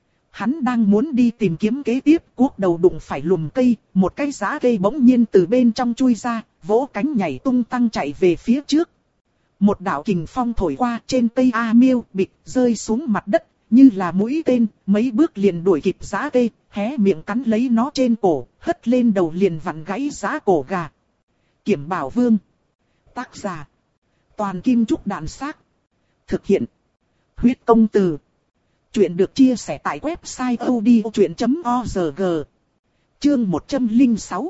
Hắn đang muốn đi tìm kiếm kế tiếp, cuốc đầu đụng phải lùm cây, một cái giá cây bỗng nhiên từ bên trong chui ra, vỗ cánh nhảy tung tăng chạy về phía trước. Một đạo kình phong thổi qua trên cây A Miêu, bịch rơi xuống mặt đất, như là mũi tên, mấy bước liền đuổi kịp giá cây, hé miệng cắn lấy nó trên cổ, hất lên đầu liền vặn gãy giá cổ gà. Kiểm Bảo Vương. Tác giả. Toàn Kim Trúc Đạn Xác. Thực hiện. Huyết Công Từ. Chuyện được chia sẻ tại website odchuyện chấm org. Chương một trăm lẻ sáu.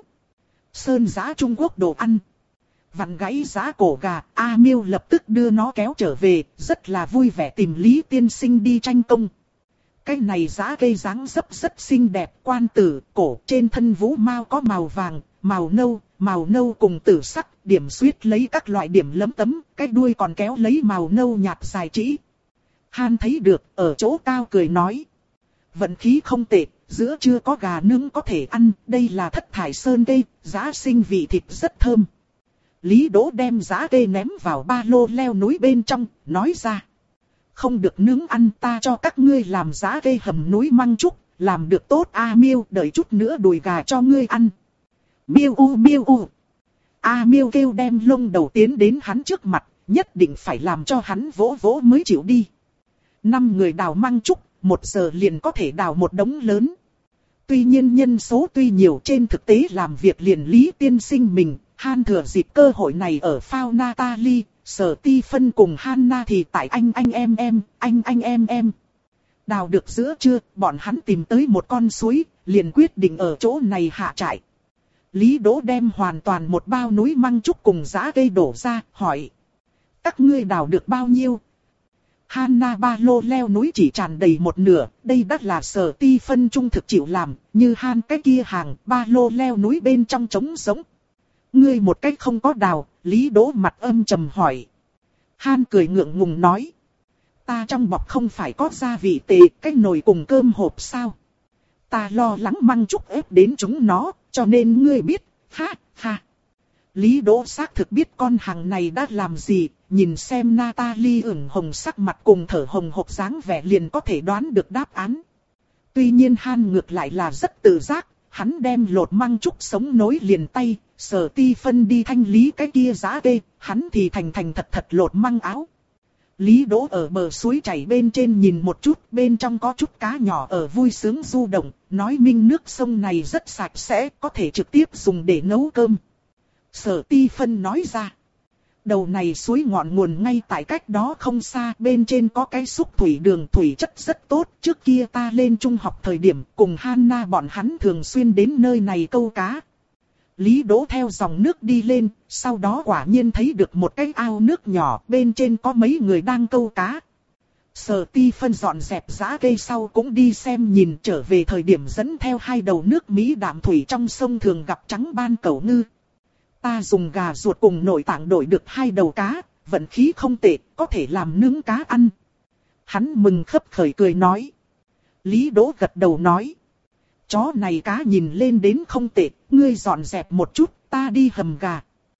Sơn giã Trung Quốc đồ ăn. Vặn gãy giá cổ gà, A Miêu lập tức đưa nó kéo trở về, rất là vui vẻ tìm Lý tiên sinh đi tranh công. Cái này giá cây dáng dấp rất xinh đẹp, quan tử, cổ trên thân vũ mao có màu vàng, màu nâu, màu nâu cùng tử sắc, điểm xuyết lấy các loại điểm lấm tấm, cái đuôi còn kéo lấy màu nâu nhạt dài trĩ. Han thấy được, ở chỗ cao cười nói. Vận khí không tệ, giữa trưa có gà nướng có thể ăn, đây là thất thải sơn cây, giá sinh vị thịt rất thơm. Lý Đỗ đem giá cây ném vào ba lô leo núi bên trong, nói ra. Không được nướng ăn, ta cho các ngươi làm giá cây hầm núi măng trúc, làm được tốt A Miêu, đợi chút nữa đùi gà cho ngươi ăn. Miêu u miêu u. A Miêu kêu đem lông đầu tiến đến hắn trước mặt, nhất định phải làm cho hắn vỗ vỗ mới chịu đi. Năm người đào măng trúc, một giờ liền có thể đào một đống lớn. Tuy nhiên nhân số tuy nhiều, trên thực tế làm việc liền Lý tiên sinh mình, Han thừa dịp cơ hội này ở phao Natalie, Sở Ti Phân cùng Hanna thì tại anh anh em em, anh anh em em. Đào được giữa trưa, bọn hắn tìm tới một con suối, liền quyết định ở chỗ này hạ trại. Lý Đỗ đem hoàn toàn một bao núi măng trúc cùng giã cây đổ ra, hỏi. Các ngươi đào được bao nhiêu? Hanna ba lô leo núi chỉ tràn đầy một nửa, đây đắt là Sở Ti Phân trung thực chịu làm, như Han cái kia hàng, ba lô leo núi bên trong trống giống. Ngươi một cách không có đào, Lý Đỗ mặt âm trầm hỏi. Han cười ngượng ngùng nói. Ta trong bọc không phải có gia vị tệ, cái nồi cùng cơm hộp sao? Ta lo lắng măng trúc ép đến chúng nó, cho nên ngươi biết, ha, ha. Lý Đỗ xác thực biết con hàng này đã làm gì, nhìn xem Natalie ửng hồng sắc mặt cùng thở hồng hộc dáng vẻ liền có thể đoán được đáp án. Tuy nhiên Han ngược lại là rất tự giác, hắn đem lột măng trúc sống nối liền tay, Sở Ti Phân đi thanh lý cái kia giá kê, hắn thì thành thành thật thật lột măng áo. Lý Đỗ ở bờ suối chảy bên trên nhìn một chút, bên trong có chút cá nhỏ ở vui sướng du động, nói minh nước sông này rất sạch sẽ, có thể trực tiếp dùng để nấu cơm. Sở Ti Phân nói ra, đầu này suối ngọn nguồn ngay tại cách đó không xa, bên trên có cái xúc thủy đường, thủy chất rất tốt, trước kia ta lên trung học thời điểm cùng Hanna bọn hắn thường xuyên đến nơi này câu cá. Lý Đỗ theo dòng nước đi lên, sau đó quả nhiên thấy được một cái ao nước nhỏ, bên trên có mấy người đang câu cá. Sở Ti Phân dọn dẹp giã cây sau cũng đi xem nhìn, trở về thời điểm dẫn theo hai đầu nước Mỹ đạm thủy trong sông thường gặp trắng ban cẩu ngư. Ta dùng gà ruột cùng nội tạng đổi được hai đầu cá, vận khí không tệ, có thể làm nướng cá ăn. Hắn mừng khấp khởi cười nói. Lý Đỗ gật đầu nói. Chó này cá nhìn lên đến không tệ, ngươi dọn dẹp một chút, ta đi hầm gà.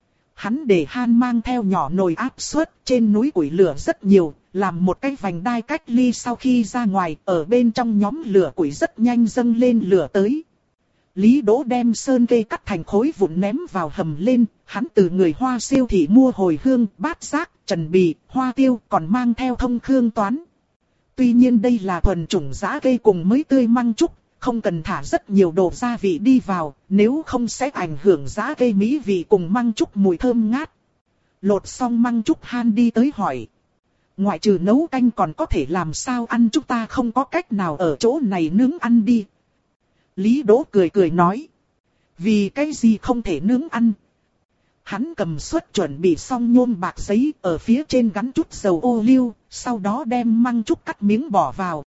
Hắn để Han mang theo nhỏ nồi áp suất, trên núi củi lửa rất nhiều, làm một cái vành đai cách ly sau khi ra ngoài, ở bên trong nhóm lửa củi rất nhanh dâng lên lửa tới. Lý Đỗ đem sơn cây cắt thành khối vụn ném vào hầm lên, hắn từ người Hoa siêu thị mua hồi hương, bát giác, trần bì, hoa tiêu, còn mang theo thông khương toán. Tuy nhiên đây là thuần chủng giã cây cùng mới tươi măng trúc, không cần thả rất nhiều đồ gia vị đi vào, nếu không sẽ ảnh hưởng giã cây mỹ vị cùng măng trúc mùi thơm ngát. Lột xong măng trúc Han đi tới hỏi. Ngoại trừ nấu canh còn có thể làm sao ăn, chúng ta không có cách nào ở chỗ này nướng ăn đi. Lý Đỗ cười cười nói. Vì cái gì không thể nướng ăn? Hắn cầm suất chuẩn bị xong nhôm bạc giấy, ở phía trên gắn chút dầu ô liu, sau đó đem măng trúc cắt miếng bỏ vào.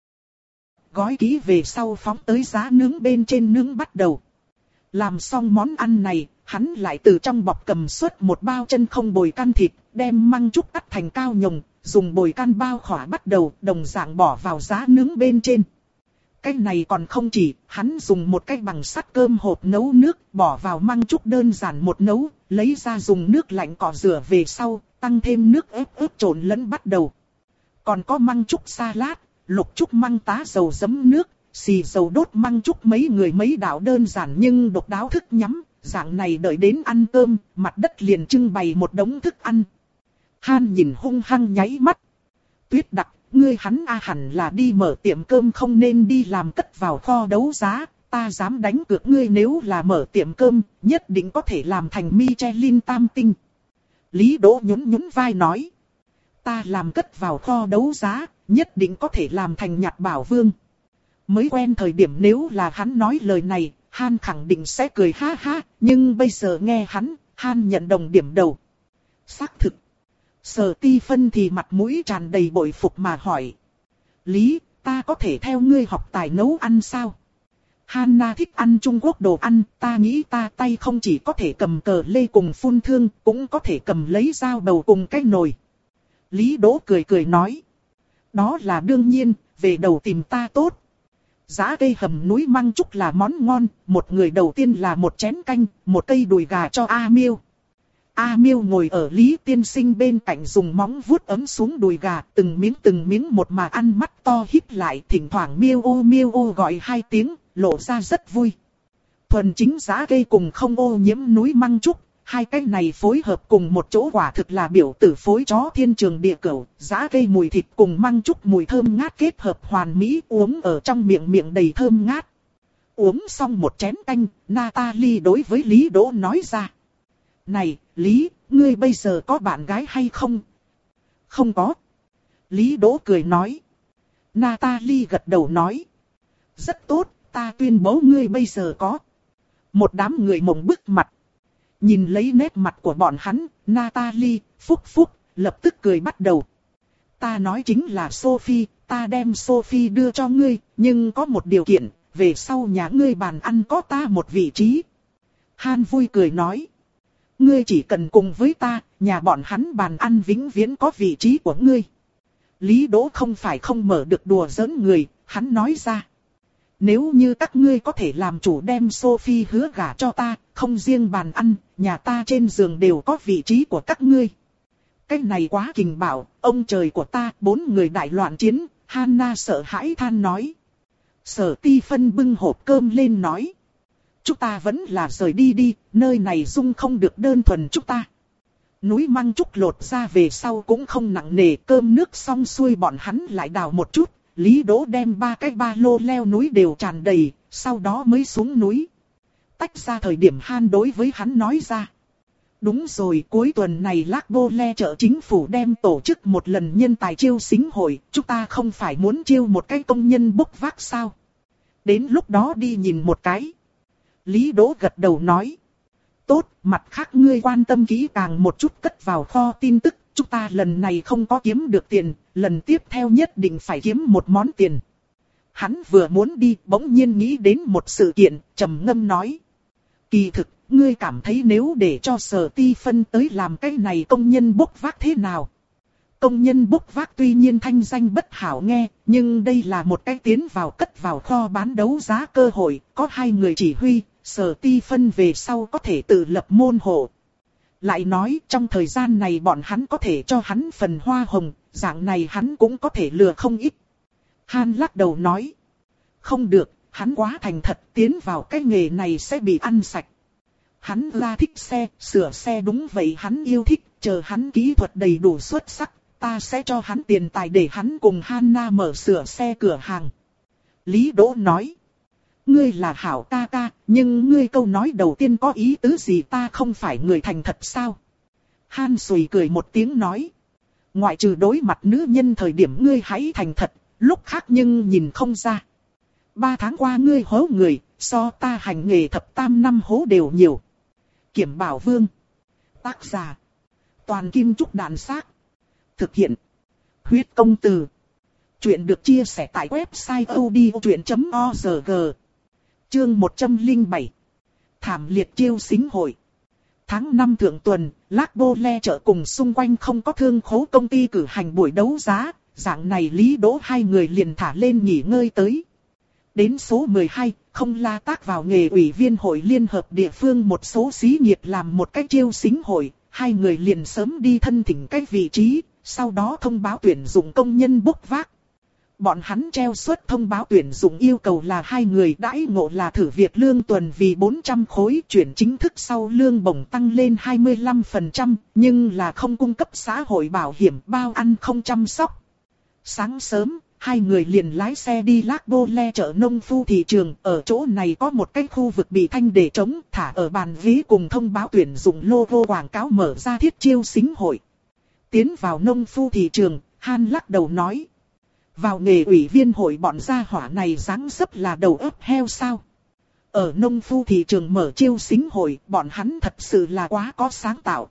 Gói kỹ về sau phóng tới giá nướng bên trên nướng bắt đầu. Làm xong món ăn này, hắn lại từ trong bọc cầm suất một bao chân không bồi căn thịt, đem măng trúc cắt thành cao nhồng, dùng bồi căn bao khỏa bắt đầu, đồng dạng bỏ vào giá nướng bên trên. Cái này còn không chỉ, hắn dùng một cái bằng sắt cơm hộp nấu nước, bỏ vào măng trúc đơn giản một nấu, lấy ra dùng nước lạnh cọ rửa về sau, tăng thêm nước ép ướp trộn lẫn bắt đầu. Còn có măng trúc salad, lục trúc măng tá dầu giấm nước, xì dầu đốt măng trúc, mấy người mấy đạo đơn giản nhưng độc đáo thức nhắm, dạng này đợi đến ăn cơm, mặt đất liền trưng bày một đống thức ăn. Han nhìn hung hăng nháy mắt. Tuyết Đặc, ngươi hắn a hẳn là đi mở tiệm cơm không nên đi làm cất vào kho đấu giá, ta dám đánh cược ngươi nếu là mở tiệm cơm, nhất định có thể làm thành Michelin tam tinh. Lý Đỗ nhún nhún vai nói. Ta làm cất vào kho đấu giá, nhất định có thể làm thành nhạc bảo vương. Mới quen thời điểm nếu là hắn nói lời này, Han khẳng định sẽ cười ha ha, nhưng bây giờ nghe hắn, Han nhận đồng điểm đầu. Xác thực. Sở Ti Phân thì mặt mũi tràn đầy bội phục mà hỏi. Lý, ta có thể theo ngươi học tài nấu ăn sao? Hanna thích ăn Trung Quốc đồ ăn, ta nghĩ ta tay không chỉ có thể cầm cờ lê cùng phun thương, cũng có thể cầm lấy dao bầu cùng cái nồi. Lý Đỗ cười cười nói. Đó là đương nhiên, về đầu tìm ta tốt. Giá cây hầm núi măng trúc là món ngon, một người đầu tiên là một chén canh, một cây đùi gà cho A Miêu. A Miêu ngồi ở Lý Tiên Sinh bên cạnh dùng móng vuốt ấm xuống đùi gà, từng miếng từng miếng một mà ăn, mắt to híp lại, thỉnh thoảng miêu ô miêu ô gọi hai tiếng, lộ ra rất vui. Thuần chính giá cây cùng không ô nhiễm núi măng trúc, hai cái này phối hợp cùng một chỗ quả thực là biểu tử phối chó thiên trường địa cửu. Giá cây mùi thịt cùng măng trúc mùi thơm ngát kết hợp hoàn mỹ, uống ở trong miệng miệng đầy thơm ngát. Uống xong một chén canh, Natalie đối với Lý Đỗ nói ra. Này, Lý, ngươi bây giờ có bạn gái hay không? Không có. Lý Đỗ cười nói. Natalie gật đầu nói. Rất tốt, ta tuyên bố ngươi bây giờ có. Một đám người mộng bức mặt. Nhìn lấy nét mặt của bọn hắn, Natalie, phúc phúc, lập tức cười bắt đầu. Ta nói chính là Sophie, ta đem Sophie đưa cho ngươi, nhưng có một điều kiện, về sau nhà ngươi bàn ăn có ta một vị trí. Han vui cười nói. Ngươi chỉ cần cùng với ta, nhà bọn hắn bàn ăn vĩnh viễn có vị trí của ngươi. Lý Đỗ không phải không mở được đùa giỡn người, hắn nói ra. Nếu như các ngươi có thể làm chủ đem Sophie hứa gả cho ta, không riêng bàn ăn, nhà ta trên giường đều có vị trí của các ngươi. Cái này quá kình bảo, ông trời của ta, bốn người đại loạn chiến, Hanna sợ hãi than nói. Sở Ti Phân bưng hộp cơm lên nói. Chúng ta vẫn là rời đi đi, nơi này dung không được đơn thuần chúng ta. Núi măng trúc lột ra về sau cũng không nặng nề, cơm nước xong xuôi bọn hắn lại đào một chút. Lý Đỗ đem ba cái ba lô leo núi đều tràn đầy, sau đó mới xuống núi. Tách ra thời điểm Han đối với hắn nói ra. Đúng rồi, cuối tuần này Lác Bô Le chợ chính phủ đem tổ chức một lần nhân tài chiêu xính hội, chúng ta không phải muốn chiêu một cái công nhân bốc vác sao? Đến lúc đó đi nhìn một cái. Lý Đỗ gật đầu nói. Tốt, mặt khác ngươi quan tâm kỹ càng một chút cất vào kho tin tức. Chúng ta lần này không có kiếm được tiền, lần tiếp theo nhất định phải kiếm một món tiền. Hắn vừa muốn đi, bỗng nhiên nghĩ đến một sự kiện, trầm ngâm nói. Kỳ thực, ngươi cảm thấy nếu để cho Sở Ti Phân tới làm cái này công nhân bốc vác thế nào? Công nhân bốc vác tuy nhiên thanh danh bất hảo nghe, nhưng đây là một cái tiến vào cất vào kho bán đấu giá cơ hội, có hai người chỉ huy, Sở Ti Phân về sau có thể tự lập môn hộ. Lại nói trong thời gian này bọn hắn có thể cho hắn phần hoa hồng, dạng này hắn cũng có thể lừa không ít. Han lắc đầu nói. Không được, hắn quá thành thật, tiến vào cái nghề này sẽ bị ăn sạch. Hắn là thích xe, sửa xe đúng vậy hắn yêu thích, chờ hắn kỹ thuật đầy đủ xuất sắc, ta sẽ cho hắn tiền tài để hắn cùng Hanna mở sửa xe cửa hàng. Lý Đỗ nói. Ngươi là hảo ca ca, nhưng ngươi câu nói đầu tiên có ý tứ gì ta không phải người thành thật sao? Han sùi cười một tiếng nói. Ngoại trừ đối mặt nữ nhân thời điểm ngươi hãy thành thật, lúc khác nhưng nhìn không ra. Ba tháng qua ngươi hố người, so ta hành nghề thập tam năm hố đều nhiều. Kiểm Bảo Vương. Tác giả. Toàn Kim Trúc Đàn Xác. Thực hiện. Huyết Công Từ. Chuyện được chia sẻ tại website odchuyện chấm org. Chương một trăm lẻ bảy. Thảm liệt chiêu xính hội. Tháng năm thượng tuần, Lác Bô Le chợ cùng xung quanh không có thương khố công ty cử hành buổi đấu giá, dạng này Lý Đỗ hai người liền thả lên nghỉ ngơi tới. Đến số mười hai, không la tác vào nghề ủy viên hội liên hợp địa phương một số xí nghiệp làm một cái chiêu xính hội, hai người liền sớm đi thân thỉnh cái vị trí, sau đó thông báo tuyển dụng công nhân bốc vác. Bọn hắn treo suất thông báo tuyển dụng yêu cầu là hai người, đãi ngộ là thử việc lương tuần vì bốn trăm khối, chuyển chính thức sau lương bổng tăng lên hai mươi lăm phần trăm, nhưng là không cung cấp xã hội bảo hiểm, bao ăn không chăm sóc. Sáng sớm, hai người liền lái xe đi Lác Bô Le chợ nông phu thị trường, ở chỗ này có một cái khu vực bị thanh để trống, thả ở bàn ghế cùng thông báo tuyển dụng logo quảng cáo mở ra thiết chiêu xính hội. Tiến vào nông phu thị trường, Han lắc đầu nói. Vào nghề ủy viên hội bọn gia hỏa này dáng dấp là đầu ấp heo sao. Ở nông phu thị trường mở chiêu xính hội, bọn hắn thật sự là quá có sáng tạo.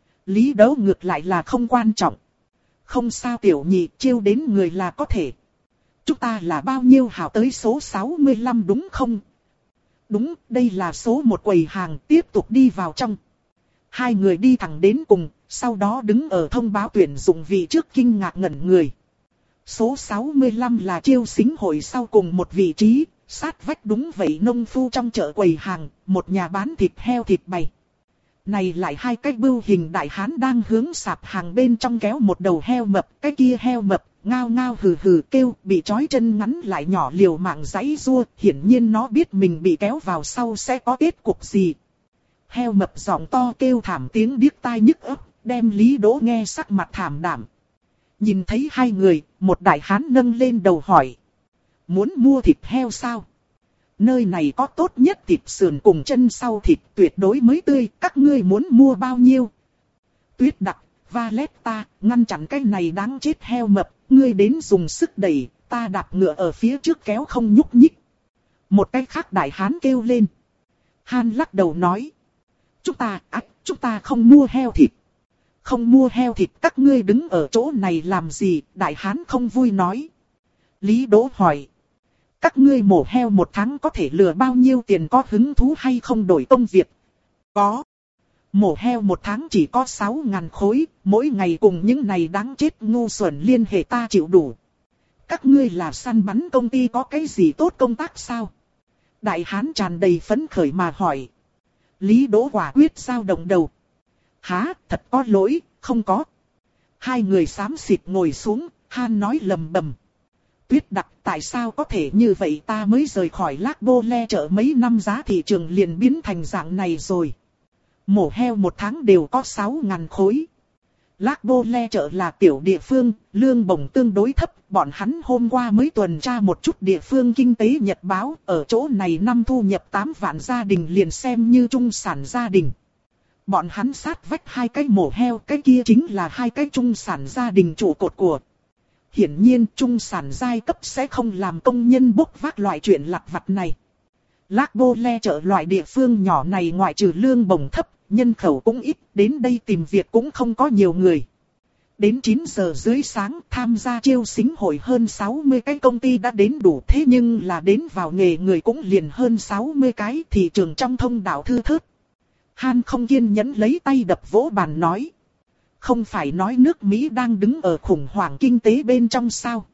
Lý Đấu ngược lại là không quan trọng. Không sao tiểu nhị, chiêu đến người là có thể. chúng ta là bao nhiêu hào tới số sáu mươi lăm đúng không? Đúng, đây là số một quầy hàng, tiếp tục đi vào trong. Hai người đi thẳng đến cùng, sau đó đứng ở thông báo tuyển dụng vị trước kinh ngạc ngẩn người. Số sáu mươi lăm là chiêu xính hội sau cùng một vị trí, sát vách đúng vậy nông phu trong chợ quầy hàng, một nhà bán thịt heo thịt bày. Này lại hai cái bưu hình đại hán đang hướng sạp hàng bên trong kéo một đầu heo mập, cái kia heo mập, ngao ngao hừ hừ kêu, bị trói chân ngắn lại nhỏ liều mạng giãy giụa, hiển nhiên nó biết mình bị kéo vào sau sẽ có kết cục gì. Heo mập giọng to kêu thảm tiếng điếc tai nhức óc, đem Lý Đỗ nghe sắc mặt thảm đảm. Nhìn thấy hai người, một đại hán nâng lên đầu hỏi. Muốn mua thịt heo sao? Nơi này có tốt nhất thịt sườn cùng chân sau thịt tuyệt đối mới tươi, các ngươi muốn mua bao nhiêu? Tuyết Đặc, Valetta, ngăn chặn cái này đáng chết heo mập, ngươi đến dùng sức đẩy, ta đạp ngựa ở phía trước kéo không nhúc nhích. Một cái khác đại hán kêu lên. Han lắc đầu nói. Chúng ta, à, chúng ta không mua heo thịt. Không mua heo thịt các ngươi đứng ở chỗ này làm gì, đại hán không vui nói. Lý Đỗ hỏi. Các ngươi mổ heo một tháng có thể lừa bao nhiêu tiền, có hứng thú hay không đổi công việc? Có. Mổ heo một tháng chỉ có sáu ngàn khối, mỗi ngày cùng những này đáng chết ngu xuẩn liên hệ ta chịu đủ. Các ngươi là săn bắn công ty có cái gì tốt công tác sao? Đại hán tràn đầy phấn khởi mà hỏi. Lý Đỗ quả quyết dao động đầu. Hả, thật có lỗi, không có. Hai người xám xịt ngồi xuống, Han nói lầm bầm. Tuyết Đặc, tại sao có thể như vậy, ta mới rời khỏi Lác Bô Le chợ mấy năm giá thị trường liền biến thành dạng này rồi. Mổ heo một tháng đều có sáu ngàn khối. Lác Bô Le chợ là tiểu địa phương, lương bổng tương đối thấp, bọn hắn hôm qua mới tuần tra một chút địa phương kinh tế nhật báo, ở chỗ này năm thu nhập tám vạn gia đình liền xem như trung sản gia đình. Bọn hắn sát vách hai cái mổ heo, cái kia chính là hai cái trung sản gia đình trụ cột của. Hiển nhiên trung sản giai cấp sẽ không làm công nhân bốc vác loại chuyện lặt vặt này. Lác Bô Le chợ loại địa phương nhỏ này ngoại trừ lương bổng thấp, nhân khẩu cũng ít, đến đây tìm việc cũng không có nhiều người. Đến chín giờ dưới sáng tham gia chiêu xính hội hơn sáu mươi cái công ty đã đến đủ, thế nhưng là đến vào nghề người cũng liền hơn sáu mươi cái, thị trường trong thông đạo thư thớt. Han không kiên nhẫn lấy tay đập vỗ bàn nói. Không phải nói nước Mỹ đang đứng ở khủng hoảng kinh tế bên trong sao?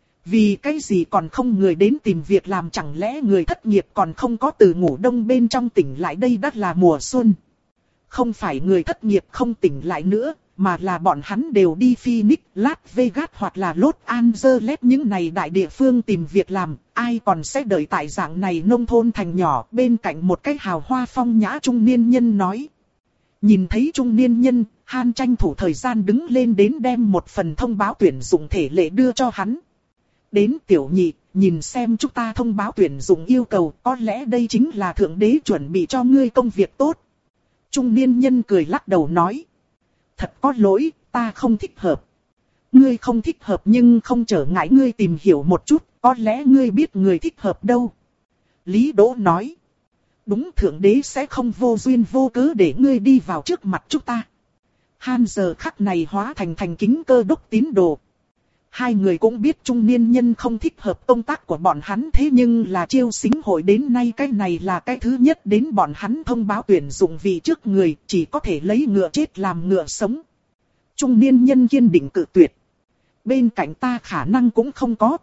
Vì cái gì còn không người đến tìm việc làm, chẳng lẽ người thất nghiệp còn không có từ ngủ đông bên trong tỉnh lại, đây đã là mùa xuân. Không phải người thất nghiệp không tỉnh lại nữa, mà là bọn hắn đều đi Phoenix, Las Vegas hoặc là Los Angeles những này đại địa phương tìm việc làm, ai còn sẽ đợi tại dạng này nông thôn thành nhỏ. Bên cạnh một cái hào hoa phong nhã trung niên nhân nói. Nhìn thấy trung niên nhân, Han tranh thủ thời gian đứng lên đến đem một phần thông báo tuyển dụng thể lệ đưa cho hắn. Đến tiểu nhị, nhìn xem chúng ta thông báo tuyển dụng yêu cầu, có lẽ đây chính là thượng đế chuẩn bị cho ngươi công việc tốt. Trung niên nhân cười lắc đầu nói. Thật có lỗi, ta không thích hợp. Ngươi không thích hợp nhưng không trở ngại ngươi tìm hiểu một chút, có lẽ ngươi biết người thích hợp đâu. Lý Đỗ nói. Đúng, thượng đế sẽ không vô duyên vô cớ để ngươi đi vào trước mặt chúng ta. Han giờ khắc này hóa thành thành kính cơ đốc tín đồ. Hai người cũng biết trung niên nhân không thích hợp công tác của bọn hắn, thế nhưng là chiêu xính hội đến nay cái này là cái thứ nhất đến bọn hắn thông báo tuyển dụng vị trước người, chỉ có thể lấy ngựa chết làm ngựa sống. Trung niên nhân kiên định cự tuyệt. Bên cạnh ta khả năng cũng không có.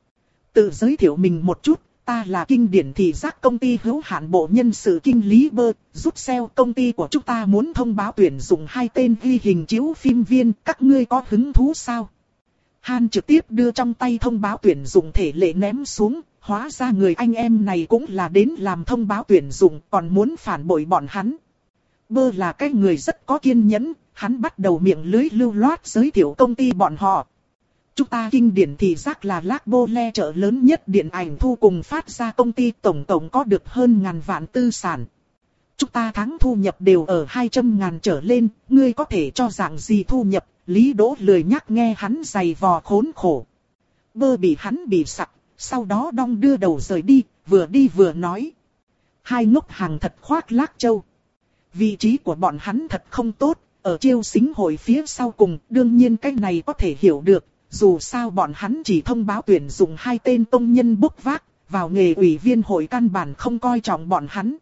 Tự giới thiệu mình một chút, ta là kinh điển thị giác công ty hữu hạn bộ nhân sự kinh lý Bơ, rút xeo công ty của chúng ta muốn thông báo tuyển dụng hai tên ghi hình chiếu phim viên, các ngươi có hứng thú sao? Han trực tiếp đưa trong tay thông báo tuyển dụng thể lệ ném xuống, hóa ra người anh em này cũng là đến làm thông báo tuyển dụng, còn muốn phản bội bọn hắn. Bơ là cái người rất có kiên nhẫn, hắn bắt đầu miệng lưới lưu loát giới thiệu công ty bọn họ. Chúng ta kinh điển thị giác là Lác Bô Le chợ lớn nhất điện ảnh thu cùng phát ra công ty, tổng tổng có được hơn ngàn vạn tư sản. Chúng ta tháng thu nhập đều ở hai trăm ngàn trở lên, ngươi có thể cho dạng gì thu nhập? Lý Đỗ lười nhắc nghe hắn giày vò khốn khổ. Bơ bị hắn bị sặc, sau đó đong đưa đầu rời đi, vừa đi vừa nói. Hai ngốc hàng thật khoác lác châu. Vị trí của bọn hắn thật không tốt, ở chiêu xính hội phía sau cùng, đương nhiên cái này có thể hiểu được. dù sao bọn hắn chỉ thông báo tuyển dụng hai tên công nhân bốc vác, vào nghề ủy viên hội căn bản không coi trọng bọn hắn.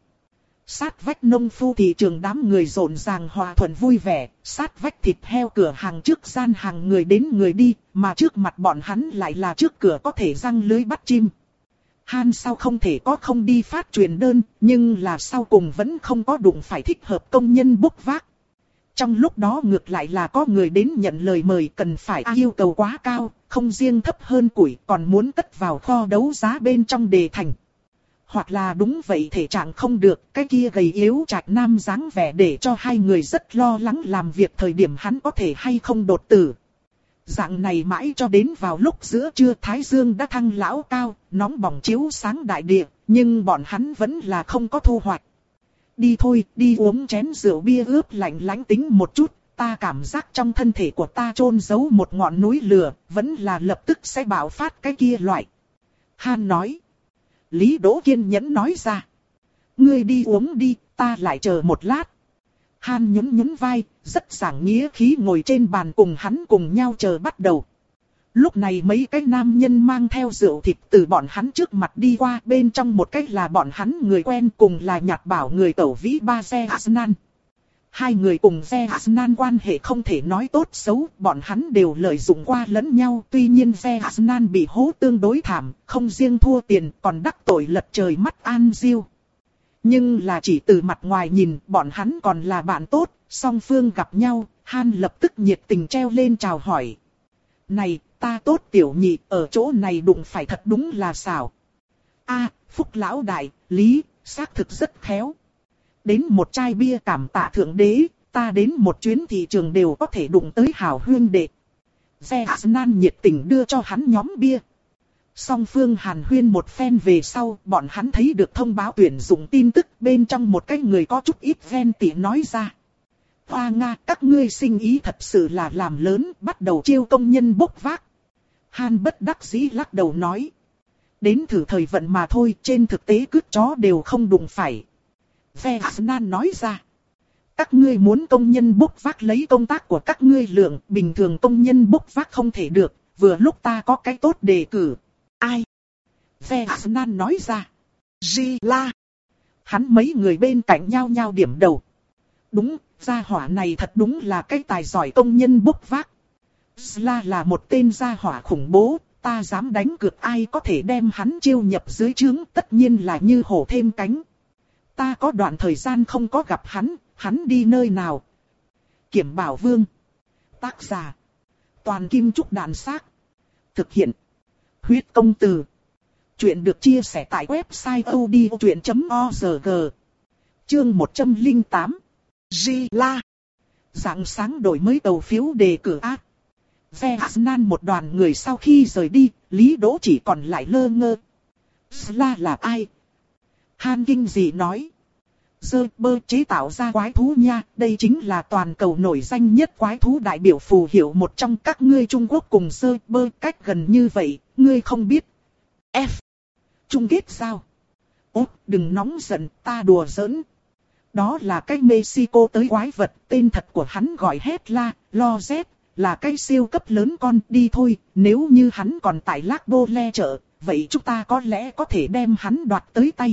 Sát vách nông phu thị trường đám người rộn ràng hòa thuận vui vẻ, sát vách thịt heo cửa hàng trước gian hàng người đến người đi, mà trước mặt bọn hắn lại là trước cửa có thể răng lưới bắt chim. Han sao không thể có không đi phát truyền đơn, nhưng là sau cùng vẫn không có đụng phải thích hợp công nhân bốc vác. Trong lúc đó ngược lại là có người đến nhận lời mời, cần phải yêu cầu quá cao, không riêng thấp hơn củi còn muốn cất vào kho đấu giá bên trong đề thành. Hoặc là đúng vậy thể trạng không được, cái kia gầy yếu trạch nam dáng vẻ để cho hai người rất lo lắng làm việc thời điểm hắn có thể hay không đột tử. Dạng này mãi cho đến vào lúc giữa trưa thái dương đã thăng lão cao, nóng bỏng chiếu sáng đại địa, nhưng bọn hắn vẫn là không có thu hoạch. Đi thôi, đi uống chén rượu bia ướp lạnh lánh tính một chút, ta cảm giác trong thân thể của ta chôn giấu một ngọn núi lửa, vẫn là lập tức sẽ bạo phát cái kia loại. Han nói. Lý Đỗ kiên nhẫn nói ra. Ngươi đi uống đi, ta lại chờ một lát. Han nhún nhún vai, rất giảng nghĩa khí ngồi trên bàn cùng hắn cùng nhau chờ bắt đầu. Lúc này mấy cái nam nhân mang theo rượu thịt từ bọn hắn trước mặt đi qua, bên trong một cái là bọn hắn người quen cùng là nhạt bảo người tẩu vĩ ba Ze Asnan. Hai người cùng Ze Asnan quan hệ không thể nói tốt xấu, bọn hắn đều lợi dụng qua lẫn nhau. Tuy nhiên Ze Asnan bị hố tương đối thảm, không riêng thua tiền còn đắc tội lật trời mắt An Diêu. Nhưng là chỉ từ mặt ngoài nhìn, bọn hắn còn là bạn tốt, song phương gặp nhau, Han lập tức nhiệt tình treo lên chào hỏi. Này, ta tốt tiểu nhị, ở chỗ này đụng phải thật đúng là xảo. A, Phúc lão đại, Lý, xác thực rất khéo. Đến một chai bia cảm tạ thượng đế, ta đến một chuyến thị trường đều có thể đụng tới hảo huyên đệ. Ze Asnan nhiệt tình đưa cho hắn nhóm bia. Song phương hàn huyên một phen về sau, bọn hắn thấy được thông báo tuyển dụng tin tức, bên trong một cái người có chút ít ghen tị nói ra. Hoa Nga, các ngươi sinh ý thật sự là làm lớn, bắt đầu chiêu công nhân bốc vác. Han bất đắc dĩ lắc đầu nói. Đến thử thời vận mà thôi, trên thực tế cứt chó đều không đụng phải. Ze Asnan nói ra. Các ngươi muốn công nhân bốc vác lấy công tác của các ngươi lượng, bình thường công nhân bốc vác không thể được, vừa lúc ta có cái tốt đề cử. Ai? Ze Asnan nói ra. Zila. Hắn mấy người bên cạnh nhau nhau điểm đầu. Đúng, gia hỏa này thật đúng là cái tài giỏi công nhân bốc vác. Zila là một tên gia hỏa khủng bố, ta dám đánh cược ai có thể đem hắn chiêu nhập dưới trướng, tất nhiên là như hổ thêm cánh. Ta có đoạn thời gian không có gặp hắn, hắn đi nơi nào? Kiểm Bảo Vương. Tác giả. Toàn Kim Trúc Đàn Xác. Thực hiện. Huyết Công Từ. Chuyện được chia sẻ tại website odchuyện chấm org. Chương một trăm lẻ tám. Zila. Rạng sáng đổi mới tàu phiếu đề cử ác. Ze Asnan một đoàn người sau khi rời đi, Lý Đỗ chỉ còn lại lơ ngơ. Zila là ai? Han kinh dị nói. Dơ bơ chế tạo ra quái thú nha, đây chính là toàn cầu nổi danh nhất quái thú đại biểu phù hiệu một trong các ngươi Trung Quốc cùng dơ bơ cách gần như vậy, ngươi không biết. F. Chung kết sao? Ốt, đừng nóng giận, ta đùa giỡn. Đó là cái Mexico tới quái vật, tên thật của hắn gọi Hetla, Lozet, là cái siêu cấp lớn con, đi thôi, nếu như hắn còn tại Lac Bole chợ, vậy chúng ta có lẽ có thể đem hắn đoạt tới tay.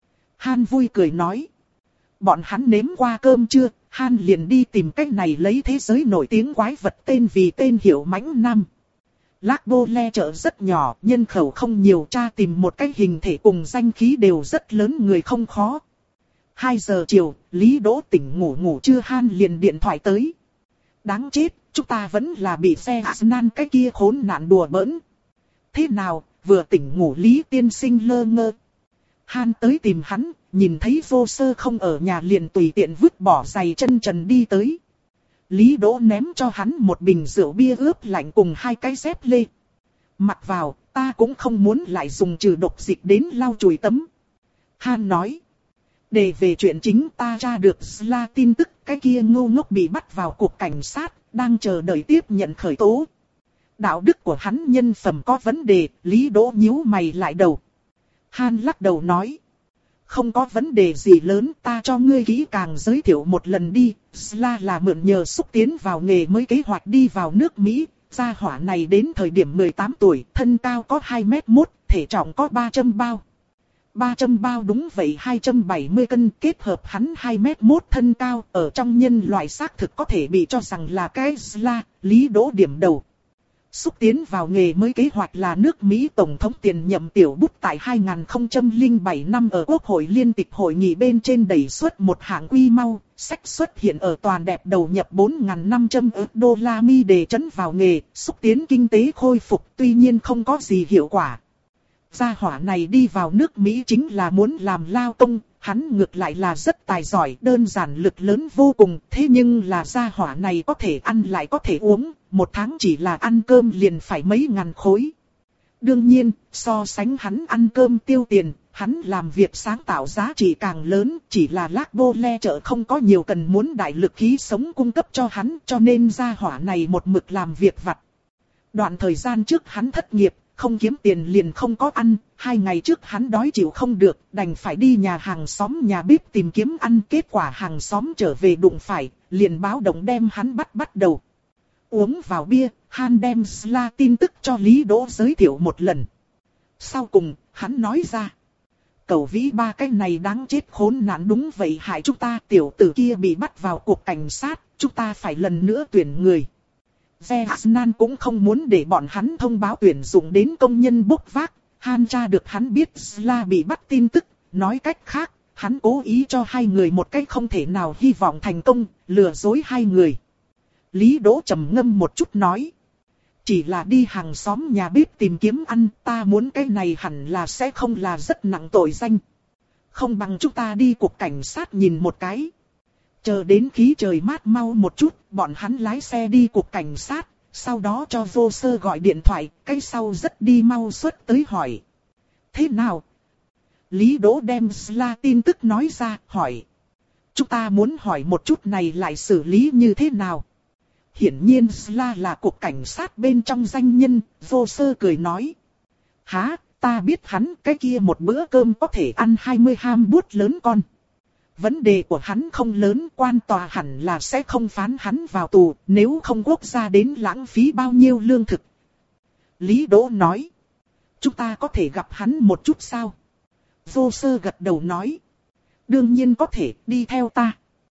Han vui cười nói. Bọn hắn nếm qua cơm chưa, Han liền đi tìm cách này lấy thế giới nổi tiếng quái vật tên vì tên hiệu mãnh nam. Lac Bole chợ rất nhỏ, nhân khẩu không nhiều, tra tìm một cái hình thể cùng danh khí đều rất lớn người không khó. Hai giờ chiều, Lý Đỗ tỉnh ngủ ngủ chưa Han liền điện thoại tới. Đáng chết, chúng ta vẫn là bị Ze Asnan cái kia khốn nạn đùa bỡn. Thế nào, vừa tỉnh ngủ Lý tiên sinh lơ ngơ. Han tới tìm hắn, nhìn thấy vô sơ không ở nhà liền tùy tiện vứt bỏ giày chân trần đi tới. Lý Đỗ ném cho hắn một bình rượu bia ướp lạnh cùng hai cái dép lê. Mặc vào, ta cũng không muốn lại dùng trừ độc dịch đến lau chùi tấm. Han nói. Để về chuyện chính ta tra được Zila tin tức, cái kia ngu ngốc bị bắt vào cục cảnh sát, đang chờ đợi tiếp nhận khởi tố. Đạo đức của hắn nhân phẩm có vấn đề, Lý Đỗ nhíu mày lại đầu. Han lắc đầu nói. Không có vấn đề gì lớn, ta cho ngươi kỹ càng giới thiệu một lần đi. Zila là mượn nhờ xúc tiến vào nghề mới kế hoạch đi vào nước Mỹ. Gia hỏa này đến thời điểm mười tám tuổi, thân cao có hai mét một, thể trọng có ba trăm bao. ba trăm bao đúng vậy hai trăm bảy mươi cân, kết hợp hắn hai mét một thân cao, ở trong nhân loại xác thực có thể bị cho rằng là cái Sla, Lý Đỗ điểm đầu. Xúc tiến vào nghề mới kế hoạch là nước Mỹ Tổng thống tiền nhậm tiểu bút tại hai nghìn không trăm lẻ bảy năm ở Quốc hội Liên tịch hội nghị bên trên đẩy xuất một hạng quy mau, sách xuất hiện ở toàn đẹp đầu nhập bốn nghìn năm trăm ức đô la Mi để trấn vào nghề, xúc tiến kinh tế khôi phục, tuy nhiên không có gì hiệu quả. Gia hỏa này đi vào nước Mỹ chính là muốn làm lao công, hắn ngược lại là rất tài giỏi, đơn giản lực lớn vô cùng, thế nhưng là gia hỏa này có thể ăn lại có thể uống, một tháng chỉ là ăn cơm liền phải mấy ngàn khối. Đương nhiên, so sánh hắn ăn cơm tiêu tiền, hắn làm việc sáng tạo giá trị càng lớn, chỉ là Lác Bô Le chợ không có nhiều cần muốn đại lực khí sống cung cấp cho hắn, cho nên gia hỏa này một mực làm việc vặt. Đoạn thời gian trước hắn thất nghiệp, không kiếm tiền liền không có ăn, hai ngày trước hắn đói chịu không được, đành phải đi nhà hàng xóm nhà bếp tìm kiếm ăn, kết quả hàng xóm trở về đụng phải, liền báo động đem hắn bắt bắt đầu. Uống vào bia, Han đem Sla tin tức cho Lý Đỗ giới thiệu một lần. Sau cùng, hắn nói ra. Cẩu vĩ ba cái này đáng chết khốn nạn đúng vậy hại chúng ta, tiểu tử kia bị bắt vào cục cảnh sát, chúng ta phải lần nữa tuyển người. Zenan cũng không muốn để bọn hắn thông báo tuyển dụng đến công nhân bốc vác. Han tra được hắn biết Sla bị bắt tin tức, nói cách khác, hắn cố ý cho hai người một cách không thể nào hy vọng thành công, lừa dối hai người. Lý Đỗ trầm ngâm một chút nói. Chỉ là đi hàng xóm nhà bếp tìm kiếm ăn, ta muốn cái này hẳn là sẽ không là rất nặng tội danh. Không bằng chúng ta đi cục cảnh sát nhìn một cái. Chờ đến khí trời mát mau một chút, bọn hắn lái xe đi cục cảnh sát, sau đó cho vô sơ gọi điện thoại, cái sau rất đi mau xuất tới hỏi. Thế nào? Lý Đỗ đem Sla tin tức nói ra, hỏi. Chúng ta muốn hỏi một chút này lại xử lý như thế nào? Hiển nhiên Sla là cục cảnh sát bên trong danh nhân, vô sơ cười nói. Hả, ta biết hắn, cái kia một bữa cơm có thể ăn hai mươi ham bút lớn con. Vấn đề của hắn không lớn, quan tòa hẳn là sẽ không phán hắn vào tù, nếu không quốc gia đến lãng phí bao nhiêu lương thực. Lý Đỗ nói. Chúng ta có thể gặp hắn một chút sao? Vô sơ gật đầu nói. Đương nhiên có thể, đi theo ta.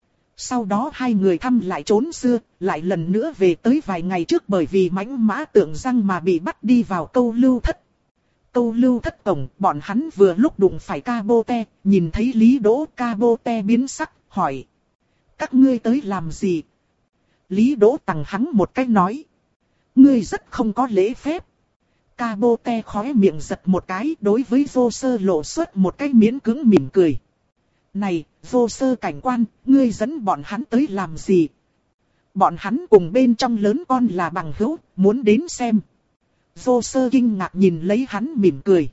Sau đó hai người thăm lại trốn xưa, lại lần nữa về tới vài ngày trước bởi vì mãnh mã tượng răng mà bị bắt đi vào câu lưu thất. Câu lưu thất cổng, bọn hắn vừa lúc đụng phải Cabote, nhìn thấy Lý Đỗ. Cabote biến sắc, hỏi. Các ngươi tới làm gì? Lý Đỗ tằng hắn một cách nói. Ngươi rất không có lễ phép. Cabote khóe miệng giật một cái, đối với vô sơ lộ xuất một cái miễn cưỡng mỉm cười. Này, vô sơ cảnh quan, ngươi dẫn bọn hắn tới làm gì? Bọn hắn cùng bên trong lớn con là bằng hữu, muốn đến xem. Vô sơ kinh ngạc nhìn lấy hắn mỉm cười.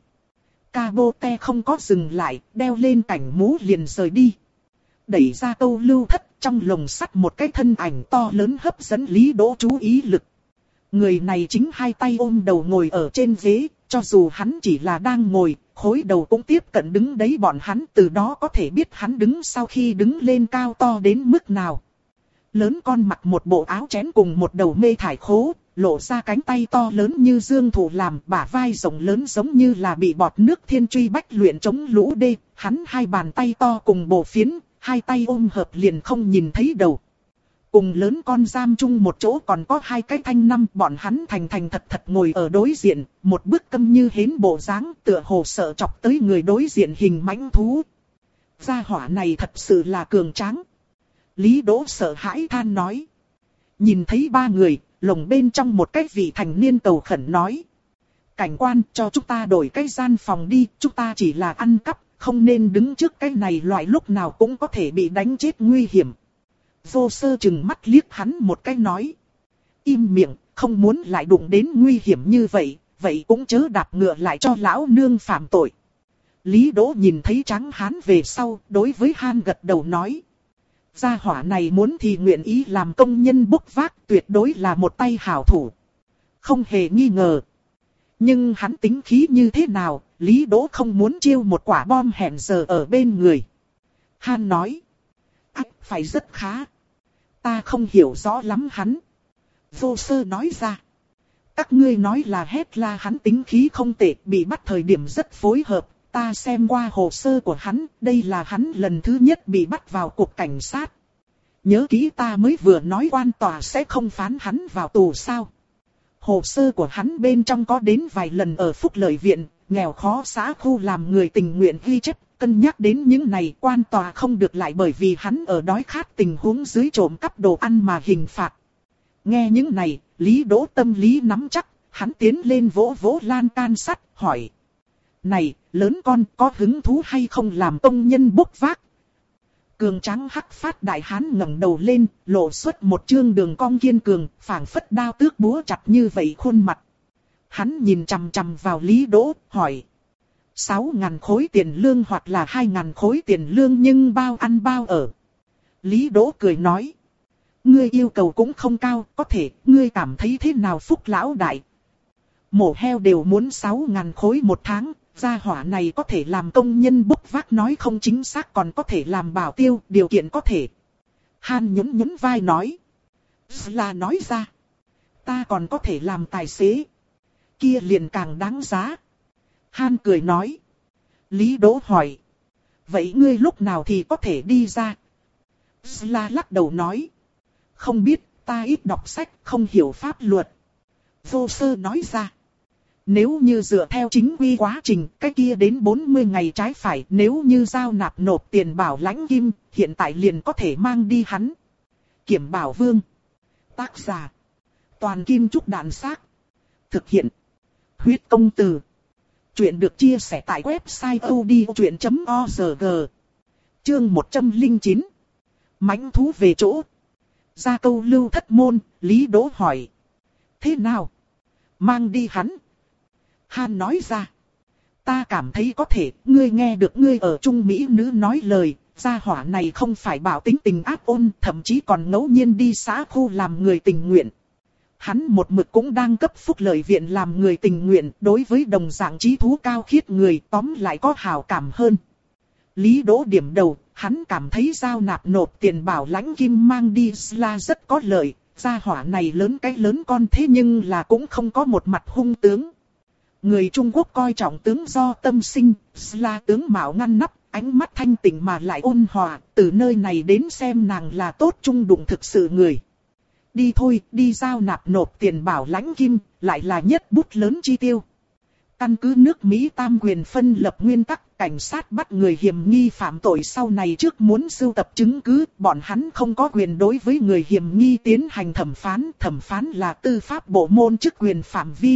Cabote không có dừng lại, đeo lên cảnh mũ liền rời đi. Đẩy ra câu lưu thất, trong lồng sắt một cái thân ảnh to lớn hấp dẫn Lý Đỗ chú ý lực. Người này chính hai tay ôm đầu ngồi ở trên ghế, cho dù hắn chỉ là đang ngồi, khối đầu cũng tiếp cận đứng đấy bọn hắn từ đó có thể biết hắn đứng sau khi đứng lên cao to đến mức nào. Lớn con mặc một bộ áo chén cùng một đầu mê thải khố, lộ ra cánh tay to lớn như dương thủ làm, bả vai rộng lớn giống như là bị bọt nước thiên truy bách luyện chống lũ đê, hắn hai bàn tay to cùng bộ phiến, hai tay ôm hợp liền không nhìn thấy đầu. Cùng lớn con giam chung một chỗ còn có hai cái thanh năm, bọn hắn thành thành thật thật ngồi ở đối diện, một bức câm như hến bộ dáng, tựa hồ sợ chọc tới người đối diện hình mãnh thú. Gia hỏa này thật sự là cường tráng. Lý Đỗ sợ hãi than nói. Nhìn thấy ba người, lồng bên trong một cái vị thành niên cầu khẩn nói. Cảnh quan, cho chúng ta đổi cái gian phòng đi, chúng ta chỉ là ăn cắp, không nên đứng trước cái này loại lúc nào cũng có thể bị đánh chết nguy hiểm. Vô sơ chừng mắt liếc hắn một cái nói. Im miệng, không muốn lại đụng đến nguy hiểm như vậy, vậy cũng chớ đạp ngựa lại cho lão nương phạm tội. Lý Đỗ nhìn thấy tráng hán về sau, đối với Han gật đầu nói. Gia hỏa này muốn thì nguyện ý làm công nhân bốc vác, tuyệt đối là một tay hảo thủ. Không hề nghi ngờ. Nhưng hắn tính khí như thế nào, Lý Đỗ không muốn chiêu một quả bom hẹn giờ ở bên người. Han nói. Ách, phải rất khá. Ta không hiểu rõ lắm hắn. Vô sơ nói ra. Các ngươi nói là hét la hắn tính khí không tệ, bị bắt thời điểm rất phối hợp. Ta xem qua hồ sơ của hắn, đây là hắn lần thứ nhất bị bắt vào cục cảnh sát. Nhớ kỹ ta mới vừa nói quan tòa sẽ không phán hắn vào tù sao. Hồ sơ của hắn bên trong có đến vài lần ở phúc lợi viện, nghèo khó xã khu làm người tình nguyện ghi chép. Cân nhắc đến những này, quan tòa không được lại bởi vì hắn ở đói khát tình huống dưới trộm cắp đồ ăn mà hình phạt. Nghe những này, Lý Đỗ tâm lý nắm chắc, hắn tiến lên vỗ vỗ lan can sắt, hỏi. Này, lớn con có hứng thú hay không làm công nhân bốc vác? Cường trắng hắc phát đại hán ngẩng đầu lên, lộ xuất một trương đường cong kiên cường, phảng phất đao tước búa chặt như vậy khuôn mặt. Hắn nhìn chằm chằm vào Lý Đỗ, hỏi. Sáu ngàn khối tiền lương hoặc là hai ngàn khối tiền lương nhưng bao ăn bao ở. Lý Đỗ cười nói. Ngươi yêu cầu cũng không cao, có thể, ngươi cảm thấy thế nào Phúc lão đại? Mổ heo đều muốn sáu ngàn khối một tháng, gia hỏa này có thể làm công nhân bốc vác nói không chính xác còn có thể làm bảo tiêu, điều kiện có thể. Han nhún nhún vai nói. Là nói ra. Ta còn có thể làm tài xế. Kia liền càng đáng giá. Han cười nói. Lý Đỗ hỏi. Vậy ngươi lúc nào thì có thể đi ra? Là lắc đầu nói. Không biết, ta ít đọc sách, không hiểu pháp luật. Vô sơ nói ra. Nếu như dựa theo chính quy quá trình, cái kia đến bốn mươi ngày trái phải, nếu như giao nạp nộp tiền bảo lãnh kim, hiện tại liền có thể mang đi hắn. Kiểm Bảo Vương. Tác giả. Toàn Kim Trúc Đạn Xác. Thực hiện. Huyết Công Từ. Chuyện được chia sẻ tại website odchuyện chấm org. Chương một trăm lẻ chín. Mãnh thú về chỗ. Ra câu lưu thất môn, Lý Đỗ hỏi. Thế nào? Mang đi hắn. Han nói ra. Ta cảm thấy có thể, ngươi nghe được ngươi ở Trung Mỹ nữ nói lời, gia hỏa này không phải bảo tính tình ác ôn, thậm chí còn ngẫu nhiên đi xã khu làm người tình nguyện. Hắn một mực cũng đang cấp phúc lợi viện làm người tình nguyện, đối với đồng dạng trí thú cao khiết người tóm lại có hảo cảm hơn. Lý Đỗ điểm đầu, hắn cảm thấy giao nạp nộp tiền bảo lãnh kim mang đi là rất có lợi, gia hỏa này lớn cái lớn con thế nhưng là cũng không có một mặt hung tướng. Người Trung Quốc coi trọng tướng do tâm sinh, là tướng mạo ngăn nắp, ánh mắt thanh tịnh mà lại ôn hòa, từ nơi này đến xem nàng là tốt trung đụng thực sự người. Đi thôi, đi giao nạp nộp tiền bảo lãnh kim, lại là nhất bút lớn chi tiêu. Căn cứ nước Mỹ tam quyền phân lập nguyên tắc, cảnh sát bắt người hiểm nghi phạm tội sau này trước muốn sưu tập chứng cứ, bọn hắn không có quyền đối với người hiểm nghi tiến hành thẩm phán, thẩm phán là tư pháp bộ môn chức quyền phạm vi.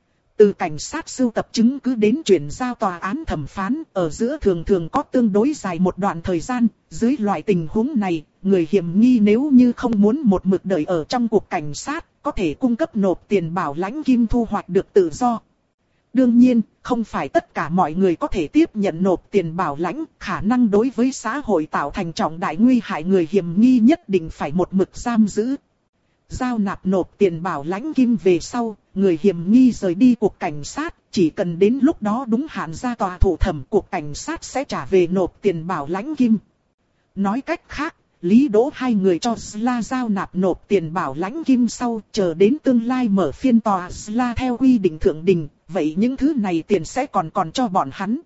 Từ cảnh sát sưu tập chứng cứ đến chuyển giao tòa án thẩm phán, ở giữa thường thường có tương đối dài một đoạn thời gian, dưới loại tình huống này, người hiểm nghi nếu như không muốn một mực đợi ở trong cuộc cảnh sát, có thể cung cấp nộp tiền bảo lãnh kim thu hoạch được tự do. Đương nhiên, không phải tất cả mọi người có thể tiếp nhận nộp tiền bảo lãnh, khả năng đối với xã hội tạo thành trọng đại nguy hại người hiểm nghi nhất định phải một mực giam giữ. Giao nạp nộp tiền bảo lãnh kim về sau, người hiểm nghi rời đi cuộc cảnh sát, chỉ cần đến lúc đó đúng hạn ra tòa thụ thẩm cuộc cảnh sát sẽ trả về nộp tiền bảo lãnh kim. Nói cách khác, Lý Đỗ hai người cho Sla giao nạp nộp tiền bảo lãnh kim sau, chờ đến tương lai mở phiên tòa Sla theo quy định thượng đình, vậy những thứ này tiền sẽ còn còn cho bọn hắn.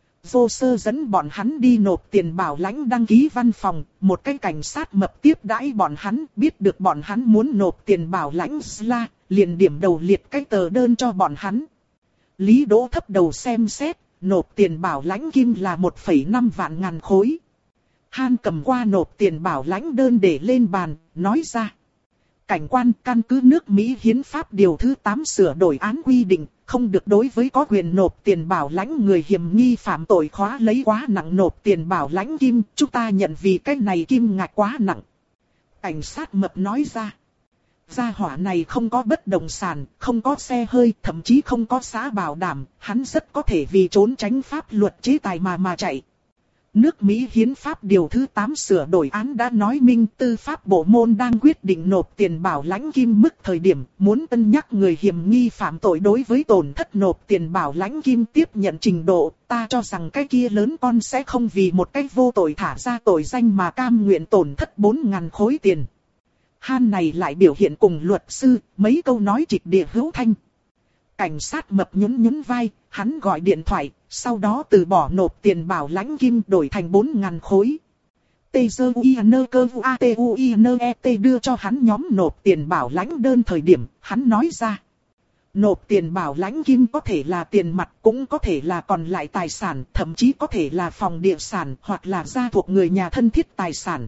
Vô sơ dẫn bọn hắn đi nộp tiền bảo lãnh đăng ký văn phòng, một cái cảnh sát mập tiếp đãi bọn hắn, biết được bọn hắn muốn nộp tiền bảo lãnh Sla, liền điểm đầu liệt cái tờ đơn cho bọn hắn. Lý Đỗ thấp đầu xem xét, nộp tiền bảo lãnh kim là một phẩy năm vạn ngàn khối. Han cầm qua nộp tiền bảo lãnh đơn để lên bàn, nói ra. Cảnh quan, căn cứ nước Mỹ hiến pháp điều thứ tám sửa đổi án quy định, không được đối với có quyền nộp tiền bảo lãnh người hiểm nghi phạm tội khóa lấy quá nặng nộp tiền bảo lãnh kim, chúng ta nhận vì cái này kim ngạch quá nặng. Cảnh sát mập nói ra. Gia hỏa này không có bất động sản, không có xe hơi, thậm chí không có xã bảo đảm, hắn rất có thể vì trốn tránh pháp luật chế tài mà mà chạy. Nước Mỹ hiến pháp điều thứ tám sửa đổi án đã nói minh tư pháp bộ môn đang quyết định nộp tiền bảo lãnh kim mức thời điểm muốn cân nhắc người hiểm nghi phạm tội đối với tổn thất nộp tiền bảo lãnh kim tiếp nhận trình độ, ta cho rằng cái kia lớn con sẽ không vì một cách vô tội thả ra tội danh mà cam nguyện tổn thất bốn ngàn khối tiền. Han này lại biểu hiện cùng luật sư, mấy câu nói trịch địa hữu thanh. Cảnh sát mập nhún nhún vai, hắn gọi điện thoại, sau đó từ bỏ nộp tiền bảo lãnh kim đổi thành bốn ngàn khối. Tê dơ u i nơ cơ vu a tê u i nơ e tê đưa cho hắn nhóm nộp tiền bảo lãnh đơn thời điểm, hắn nói ra. Nộp tiền bảo lãnh kim có thể là tiền mặt, cũng có thể là còn lại tài sản, thậm chí có thể là phòng địa sản hoặc là gia thuộc người nhà thân thiết tài sản.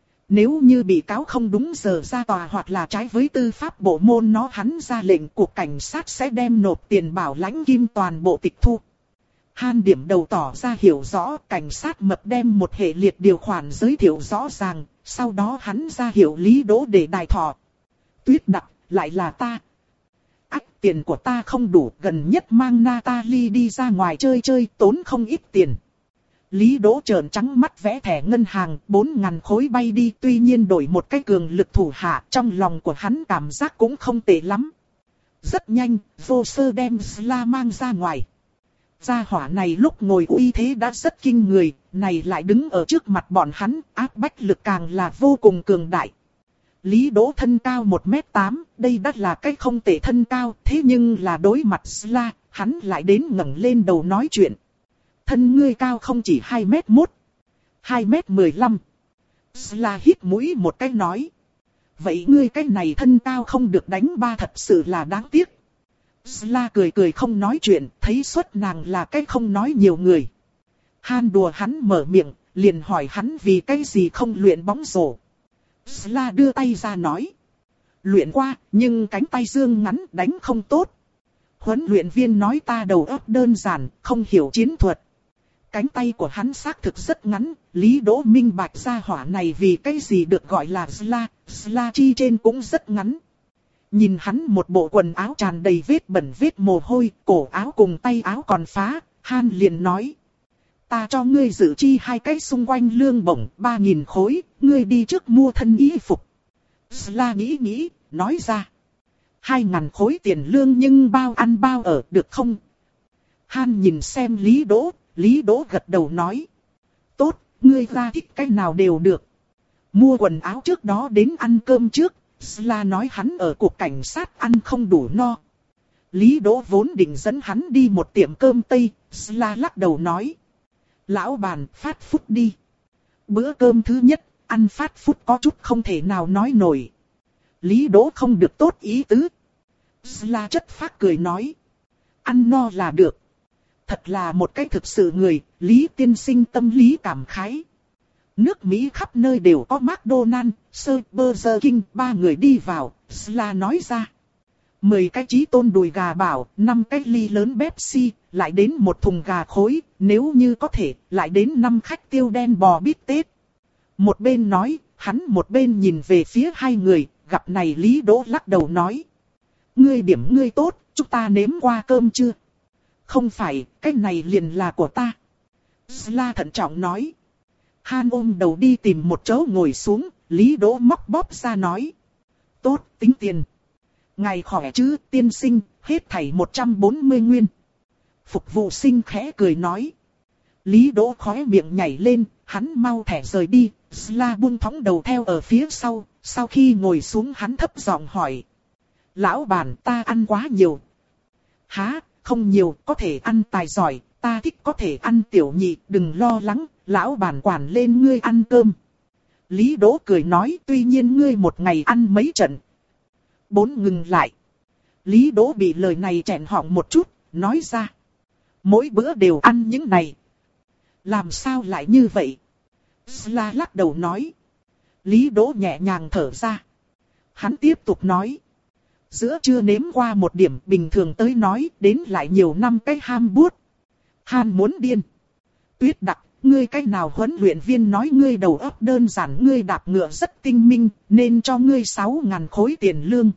Nếu như bị cáo không đúng giờ ra tòa hoặc là trái với tư pháp bộ môn nó hắn ra lệnh, cuộc cảnh sát sẽ đem nộp tiền bảo lãnh kim toàn bộ tịch thu. Han điểm đầu tỏ ra hiểu rõ, cảnh sát mập đem một hệ liệt điều khoản giới thiệu rõ ràng, sau đó hắn ra hiệu Lý Đỗ để đài thọ. Tuyết Đặc, lại là ta. Ách, tiền của ta không đủ, gần nhất mang Natalie đi ra ngoài chơi chơi, tốn không ít tiền. Lý Đỗ trợn trắng mắt vẽ thẻ ngân hàng, bốn ngàn khối bay đi, tuy nhiên đổi một cái cường lực thủ hạ, trong lòng của hắn cảm giác cũng không tệ lắm. Rất nhanh, vô sơ đem Sla mang ra ngoài. Gia hỏa này lúc ngồi uy thế đã rất kinh người, này lại đứng ở trước mặt bọn hắn, áp bách lực càng là vô cùng cường đại. Lý Đỗ thân cao một mét tám, đây đã là cái không tệ thân cao, thế nhưng là đối mặt Sla, hắn lại đến ngẩng lên đầu nói chuyện. Thân ngươi cao không chỉ hai mét một, hai mét mười lăm. Sla hít mũi một cái nói. Vậy ngươi cái này thân cao không được đánh ba thật sự là đáng tiếc. Sla cười cười không nói chuyện, thấy suốt nàng là cái không nói nhiều người. Han đùa hắn mở miệng, liền hỏi hắn vì cái gì không luyện bóng rổ. Sla đưa tay ra nói. Luyện qua, nhưng cánh tay dương ngắn đánh không tốt. Huấn luyện viên nói ta đầu óc đơn giản, không hiểu chiến thuật. Cánh tay của hắn xác thực rất ngắn, Lý Đỗ minh bạch ra hỏa này vì cái gì được gọi là Sla, Sla chi trên cũng rất ngắn. Nhìn hắn một bộ quần áo tràn đầy vết bẩn vết mồ hôi, cổ áo cùng tay áo còn phá, Han liền nói. Ta cho ngươi dự chi hai cái xung quanh lương bổng, ba nghìn khối, ngươi đi trước mua thân y phục. Sla nghĩ nghĩ, nói ra. Hai ngàn khối tiền lương nhưng bao ăn bao ở được không? Han nhìn xem Lý Đỗ, Lý Đỗ gật đầu nói. Tốt, ngươi ra thích cái nào đều được. Mua quần áo trước đó đến ăn cơm trước. Sla nói hắn ở cục cảnh sát ăn không đủ no. Lý Đỗ vốn định dẫn hắn đi một tiệm cơm Tây, Sla lắc đầu nói. Lão bản, phát phút đi. Bữa cơm thứ nhất, ăn phát phút có chút không thể nào nói nổi. Lý Đỗ không được tốt ý tứ. Sla chất phác cười nói. Ăn no là được. Thật là một cái thực sự người, Lý tiên sinh tâm lý cảm khái. Nước Mỹ khắp nơi đều có McDonald's, Burger King, ba người đi vào, Sla nói ra. Mười cái chí tôn đùi gà bảo, năm cái ly lớn Pepsi, lại đến một thùng gà khối, nếu như có thể, lại đến năm khách tiêu đen bò bít tết. Một bên nói, hắn một bên nhìn về phía hai người, gặp này Lý Đỗ lắc đầu nói. Ngươi điểm ngươi tốt, chúng ta nếm qua cơm chưa? Không phải, cái này liền là của ta. Sla thận trọng nói. Han ôm đầu đi tìm một chỗ ngồi xuống, Lý Đỗ móc bóp ra nói. Tốt, tính tiền. Ngài khỏe chứ, tiên sinh, hết thảy một trăm bốn mươi nguyên. Phục vụ sinh khẽ cười nói. Lý Đỗ khóe miệng nhảy lên, hắn mau thẻ rời đi, Sla buông thõng đầu theo ở phía sau, sau khi ngồi xuống hắn thấp giọng hỏi. Lão bản ta ăn quá nhiều. Hả, không nhiều, có thể ăn tài giỏi, ta thích có thể ăn tiểu nhị, đừng lo lắng. Lão bản quản lên ngươi ăn cơm. Lý Đỗ cười nói tuy nhiên ngươi một ngày ăn mấy trận. Bốn ngừng lại. Lý Đỗ bị lời này chẹn họng một chút, nói ra. Mỗi bữa đều ăn những này. Làm sao lại như vậy? Sla lắc đầu nói. Lý Đỗ nhẹ nhàng thở ra. Hắn tiếp tục nói. Giữa trưa nếm qua một điểm bình thường tới nói đến lại nhiều năm cái ham buốt. Han muốn điên. Tuyết Đặc. Ngươi cách nào huấn luyện viên nói ngươi đầu óc đơn giản ngươi đạp ngựa rất tinh minh, nên cho ngươi sáu ngàn khối tiền lương.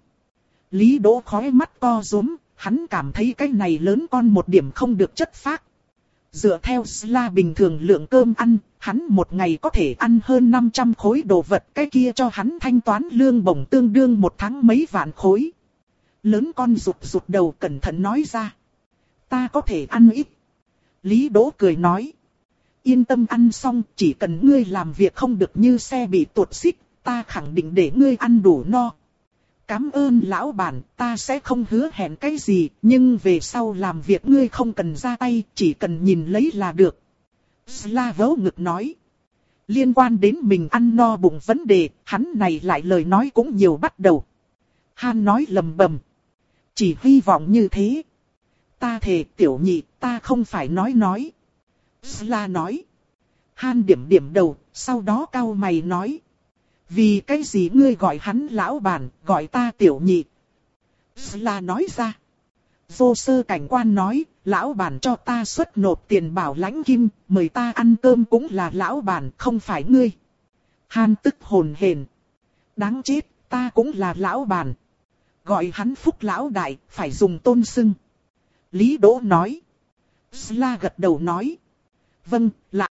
Lý Đỗ khóe mắt co rúm, hắn cảm thấy cái này lớn con một điểm không được chất phác. Dựa theo Sla bình thường lượng cơm ăn, hắn một ngày có thể ăn hơn năm trăm khối đồ vật, cái kia cho hắn thanh toán lương bổng tương đương một tháng mấy vạn khối. Lớn con rụt rụt đầu cẩn thận nói ra. Ta có thể ăn ít. Lý Đỗ cười nói. Yên tâm ăn xong, chỉ cần ngươi làm việc không được như xe bị tuột xích, ta khẳng định để ngươi ăn đủ no. Cảm ơn lão bản, ta sẽ không hứa hẹn cái gì, nhưng về sau làm việc ngươi không cần ra tay, chỉ cần nhìn lấy là được. Sla vỗ ngực nói. Liên quan đến mình ăn no bụng vấn đề, hắn này lại lời nói cũng nhiều bắt đầu. Han nói lầm bầm. Chỉ hy vọng như thế. Ta thề tiểu nhị, ta không phải nói nói. Sla nói. Han điểm điểm đầu, sau đó cau mày nói. Vì cái gì ngươi gọi hắn lão bản, gọi ta tiểu nhị? Sla nói ra. Vô sơ cảnh quan nói, lão bản cho ta xuất nộp tiền bảo lãnh kim, mời ta ăn cơm cũng là lão bản, không phải ngươi. Han tức hồn hển. Đáng chết, ta cũng là lão bản. Gọi hắn Phúc lão đại, phải dùng tôn xưng. Lý Đỗ nói. Sla gật đầu nói. Vâng, lão